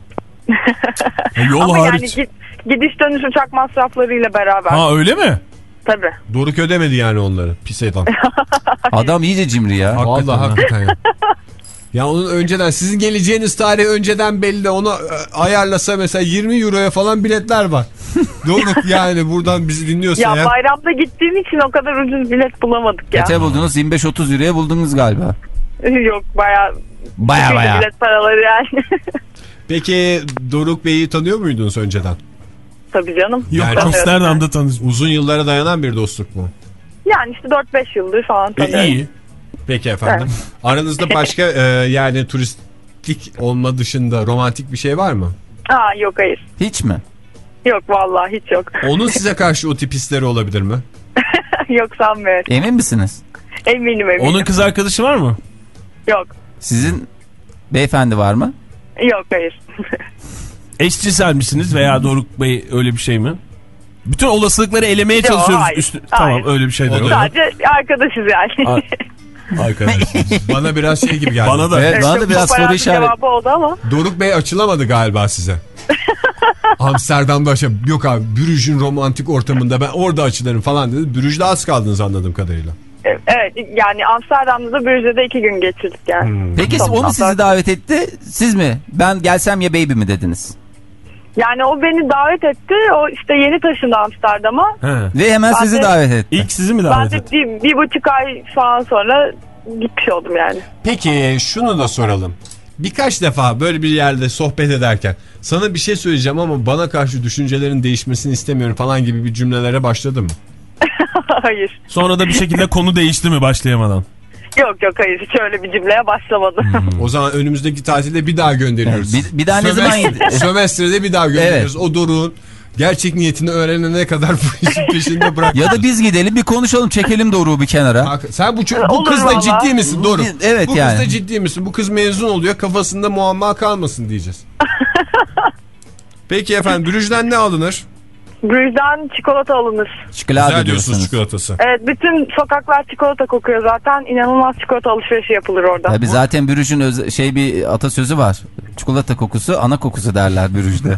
E, yol Ama hariç. yani git, gidiş dönüş uçak masraflarıyla beraber. Ha öyle mi? Tabii. Doruk ödemedi yani onları. Pis adam. Adam iyice cimri ya. Hakikaten Vallahi ha. hakikaten ya. Ya onun önceden, sizin geleceğiniz tarih önceden belli. Onu e, ayarlasa mesela yirmi euroya falan biletler var. Doruk yani buradan bizi dinliyorsa Ya, ya. bayramda gittiğim için o kadar ucuz bilet bulamadık ya. Kaça buldunuz? yirmi beş otuz euroya buldunuz galiba. Yok baya Baya baya. bilet paraları yani. Peki Doruk Bey'i tanıyor muydunuz önceden? Tabii canım. Yok, Yani Tanıyorum. Amsterdam'da tanışmış. Uzun yıllara dayanan bir dostluk mu? Yani işte dört beş yıldır falan E, tanıyorum. iyi. Peki efendim. Aranızda başka e, yani turistik olma dışında romantik bir şey var mı? Aa, yok hayır. Hiç mi? Yok vallahi hiç yok. Onun size karşı o tip hisleri olabilir mi? Yok sanmıyorum. Emin misiniz? Eminim eminim. Onun kız arkadaşı var mı? Yok. Sizin beyefendi var mı? Yok hayır. Eşcinsel misiniz veya Doruk Bey öyle bir şey mi? Bütün olasılıkları elemeye Yok, çalışıyoruz. hayır. Üstü... Hayır. Tamam, öyle bir şey de yok. Sadece arkadaşız yani. Ar- Arkadaşlar. Bana biraz şey gibi geldi. Bana da. Evet, bana da Çok biraz bayağı soru bir işareti. cevabı oldu ama. Doruk Bey açılamadı galiba size. Amsterdam'da şey, yok abi Brüj'ün romantik ortamında ben orada açılırım falan dedi. Brüj'de az kaldınız anladığım kadarıyla. Evet yani Amsterdam'da da Brüj'de iki gün geçirdik yani. Hmm. Peki Tamam, o mu sizi davet etti? Siz mi? Ben gelsem ya baby mi dediniz? Yani o beni davet etti. O işte yeni taşındı Amsterdam'a. Ve hemen ben sizi de, davet etti. İlk sizi mi davet etti? Ben de bir, bir buçuk ay falan sonra gitmiş oldum yani. Peki şunu da soralım. Birkaç defa böyle bir yerde sohbet ederken sana bir şey söyleyeceğim ama bana karşı düşüncelerin değişmesini istemiyorum falan gibi bir cümlelere başladı mı? Hayır. Sonra da bir şekilde konu değişti mi başlayamadan? Yok yok hayır hiç öyle bir cümleye başlamadım. Hmm. O zaman önümüzdeki tatilde bir daha gönderiyoruz. Evet, bir, bir daha ne zaman gidiyor? Sömestrede bir daha gönderiyoruz. Evet. O Doruk'un gerçek niyetini öğrenene kadar bu işin peşinde bırak. Ya da biz gidelim bir konuşalım, çekelim Doruk'u bir kenara. Sen bu, bu kızla ciddi misin Doruk? Evet bu yani. kızla ciddi misin? Bu kız mezun oluyor, kafasında muamma kalmasın diyeceğiz. Peki efendim, Brüj'den ne alınır? Brüj'den çikolata alınır. Çikolata Güzel diyorsunuz. diyorsunuz çikolatası. Evet bütün sokaklar çikolata kokuyor zaten. İnanılmaz çikolata alışverişi yapılır orada. Tabii zaten Brüj'ün öz- şey bir atasözü var. Çikolata kokusu ana kokusu derler Brüj'de.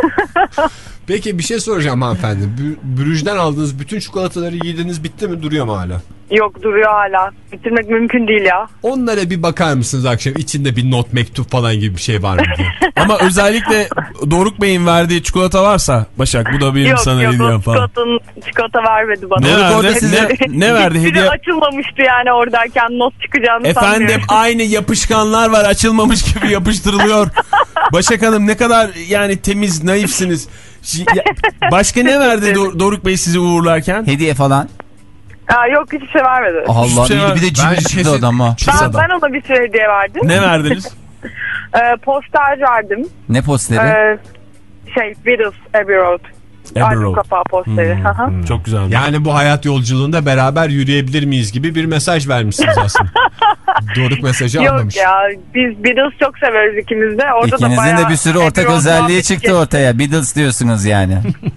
Peki bir şey soracağım hanımefendi. Brüj'den aldığınız bütün çikolataları yediniz, bitti mi, duruyor mu hala? Yok duruyor hala. Bitirmek mümkün değil ya. Onlara bir bakar mısınız akşam, içinde bir not, mektup falan gibi bir şey var mı diye. Ama özellikle Doruk Bey'in verdiği çikolata varsa Başak bu da benim yok, sana yok, hediyem falan. Çikolata vermedi bana. Ne verdi? Size, ne verdi hediye? hediye? Açılmamıştı yani oradayken not çıkacağını Efendim sanmıyorum. aynı yapışkanlar var, açılmamış gibi yapıştırılıyor. Başak Hanım ne kadar yani temiz, naifsiniz. Başka ne verdi Dor- Doruk Bey sizi uğurlarken? Hediye falan. Aa, yok hiçbir şey vermedi. Allah şey iyi bir de cimri çıktı adam ha. Ben, ben ona bir sürü hediye verdim. Ne verdiniz? ee, poster verdim. Ne posteri? Ee, şey Beatles Abbey Road. Abbey Road. Albüm kapağı posteri. Hmm, hmm. Çok güzel. Yani bu hayat yolculuğunda beraber yürüyebilir miyiz gibi bir mesaj vermişsiniz aslında. Doruk mesajı Yok anlamış. ya biz Beatles çok severiz ikimiz de. Orada İkinizin da bayağı de bir sürü ortak Abbey Road özelliği muhabbeti çıktı geçti. ortaya. Beatles diyorsunuz yani.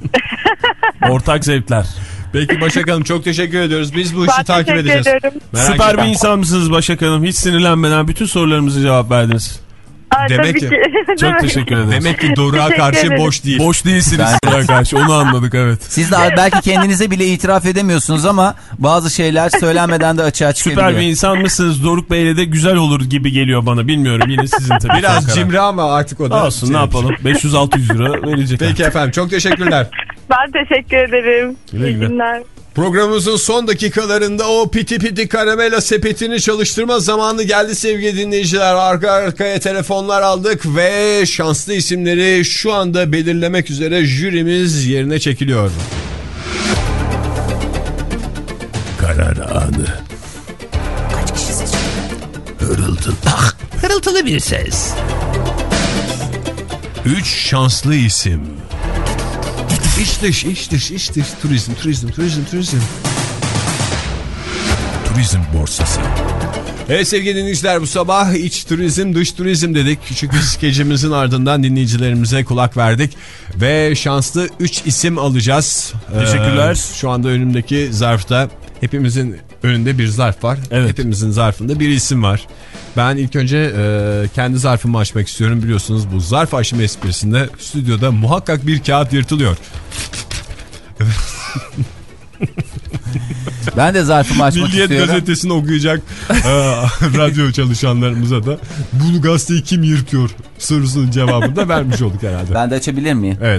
Ortak zevkler. Peki Başak Hanım çok teşekkür ediyoruz. Biz bu işi Ben takip teşekkür edeceğiz. ederim. Merak Süper etme. bir insan mısınız Başak Hanım? Hiç sinirlenmeden bütün sorularımıza cevap verdiniz. Aa, Demek tabii ki- ki. Çok teşekkür ederim. Demek ki Doruk'a Teşekkür karşı ederim. boş değil. Boş değilsiniz Doruk'a karşı, onu anladık evet. Siz de belki kendinize bile itiraf edemiyorsunuz ama bazı şeyler söylenmeden de açığa çıkabiliyor. Süper bir insan mısınız? Doruk Bey'le de güzel olur gibi geliyor bana. Bilmiyorum, yine sizin tabii. Biraz karar. cimri ama artık o da. Olsun, ne yapalım? beş yüz altı yüz lira verecek. Peki efendim, çok teşekkürler. Ben teşekkür ederim. Güle İyi güle. günler. Programımızın son dakikalarında o piti piti karamela sepetini çalıştırma zamanı geldi sevgili dinleyiciler. Arka arkaya telefonlar aldık ve şanslı isimleri şu anda belirlemek üzere jürimiz yerine çekiliyor. Karar anı. Kaç kişi seçildi? Hırıltı. Ah, hırıltılı bir ses. Üç şanslı isim. İç dış, iç dış, iç dış. Turizm, turizm, turizm, turizm. Turizm borsası. Evet sevgili dinleyiciler, bu sabah iç turizm, dış turizm dedik. Küçük bir skecimizin ardından dinleyicilerimize kulak verdik. Ve şanslı üç isim alacağız. Teşekkürler. Ee, şu anda önümdeki zarfta hepimizin önünde bir zarf var. Evet. Hepimizin zarfında bir isim var. Ben ilk önce e, kendi zarfımı açmak istiyorum. Biliyorsunuz bu zarf açma esprisinde stüdyoda muhakkak bir kağıt yırtılıyor. Ben de zarfımı açmak Milliyet istiyorum. gazetesini okuyacak e, radyo çalışanlarımıza da bu gazeteyi kim yırtıyor sorusunun cevabını da vermiş olduk herhalde. Ben de açabilir miyim? Evet.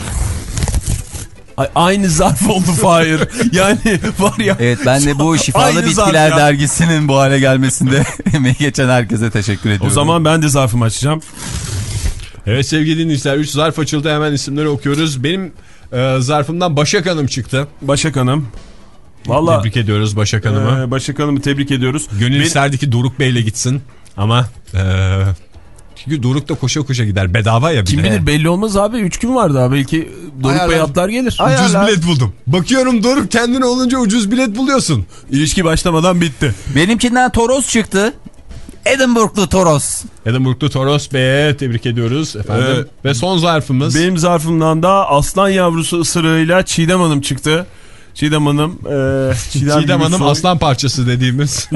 Ay, aynı zarf oldu Fahir. Yani var ya. Evet, ben de bu Şifalı Aynı zarf Bitkiler ya. dergisinin bu hale gelmesinde emeği geçen herkese teşekkür ediyorum. O zaman ben de zarfımı açacağım. Evet sevgili dinleyiciler, üç zarf açıldı, hemen isimleri okuyoruz. Benim e, zarfımdan Başak Hanım çıktı. Başak Hanım. Vallahi tebrik ediyoruz Başak Hanım'ı. E, Başak Hanım'ı tebrik ediyoruz. Gönül Ben... isterdi ki Doruk Bey'le gitsin ama e, çünkü Doruk da koşa koşa gider, bedava ya. Kim bilir, belli olmaz abi. Üç gün var daha, belki Doruk Bey atlar gelir. Ucuz Ayarlar. bilet buldum. Bakıyorum Doruk, kendine olunca ucuz bilet buluyorsun. İlişki başlamadan bitti. Benimkinden Toros çıktı. Edinburgh'lu Toros. Edinburgh'lu Toros Bey'e tebrik ediyoruz efendim. Ee, Ve son zarfımız. Benim zarfımdan da aslan yavrusu ısırığıyla Çiğdem Hanım çıktı. Çiğdem Hanım. E, Çiğdem, Çiğdem Hanım soy... aslan parçası dediğimiz.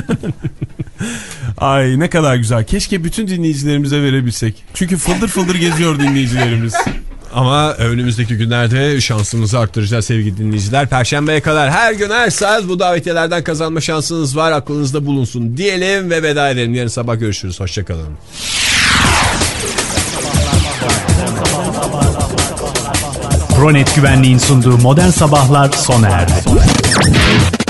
Ay ne kadar güzel. Keşke bütün dinleyicilerimize verebilsek. Çünkü fıldır fıldır geziyor dinleyicilerimiz. Ama önümüzdeki günlerde şansımızı arttıracağız sevgili dinleyiciler. Perşembeye kadar her gün her saat bu davetiyelerden kazanma şansınız var. Aklınızda bulunsun diyelim ve veda edelim. Yarın sabah görüşürüz. Hoşçakalın. Pronet Güvenliğin sunduğu Modern Sabahlar sona erdi.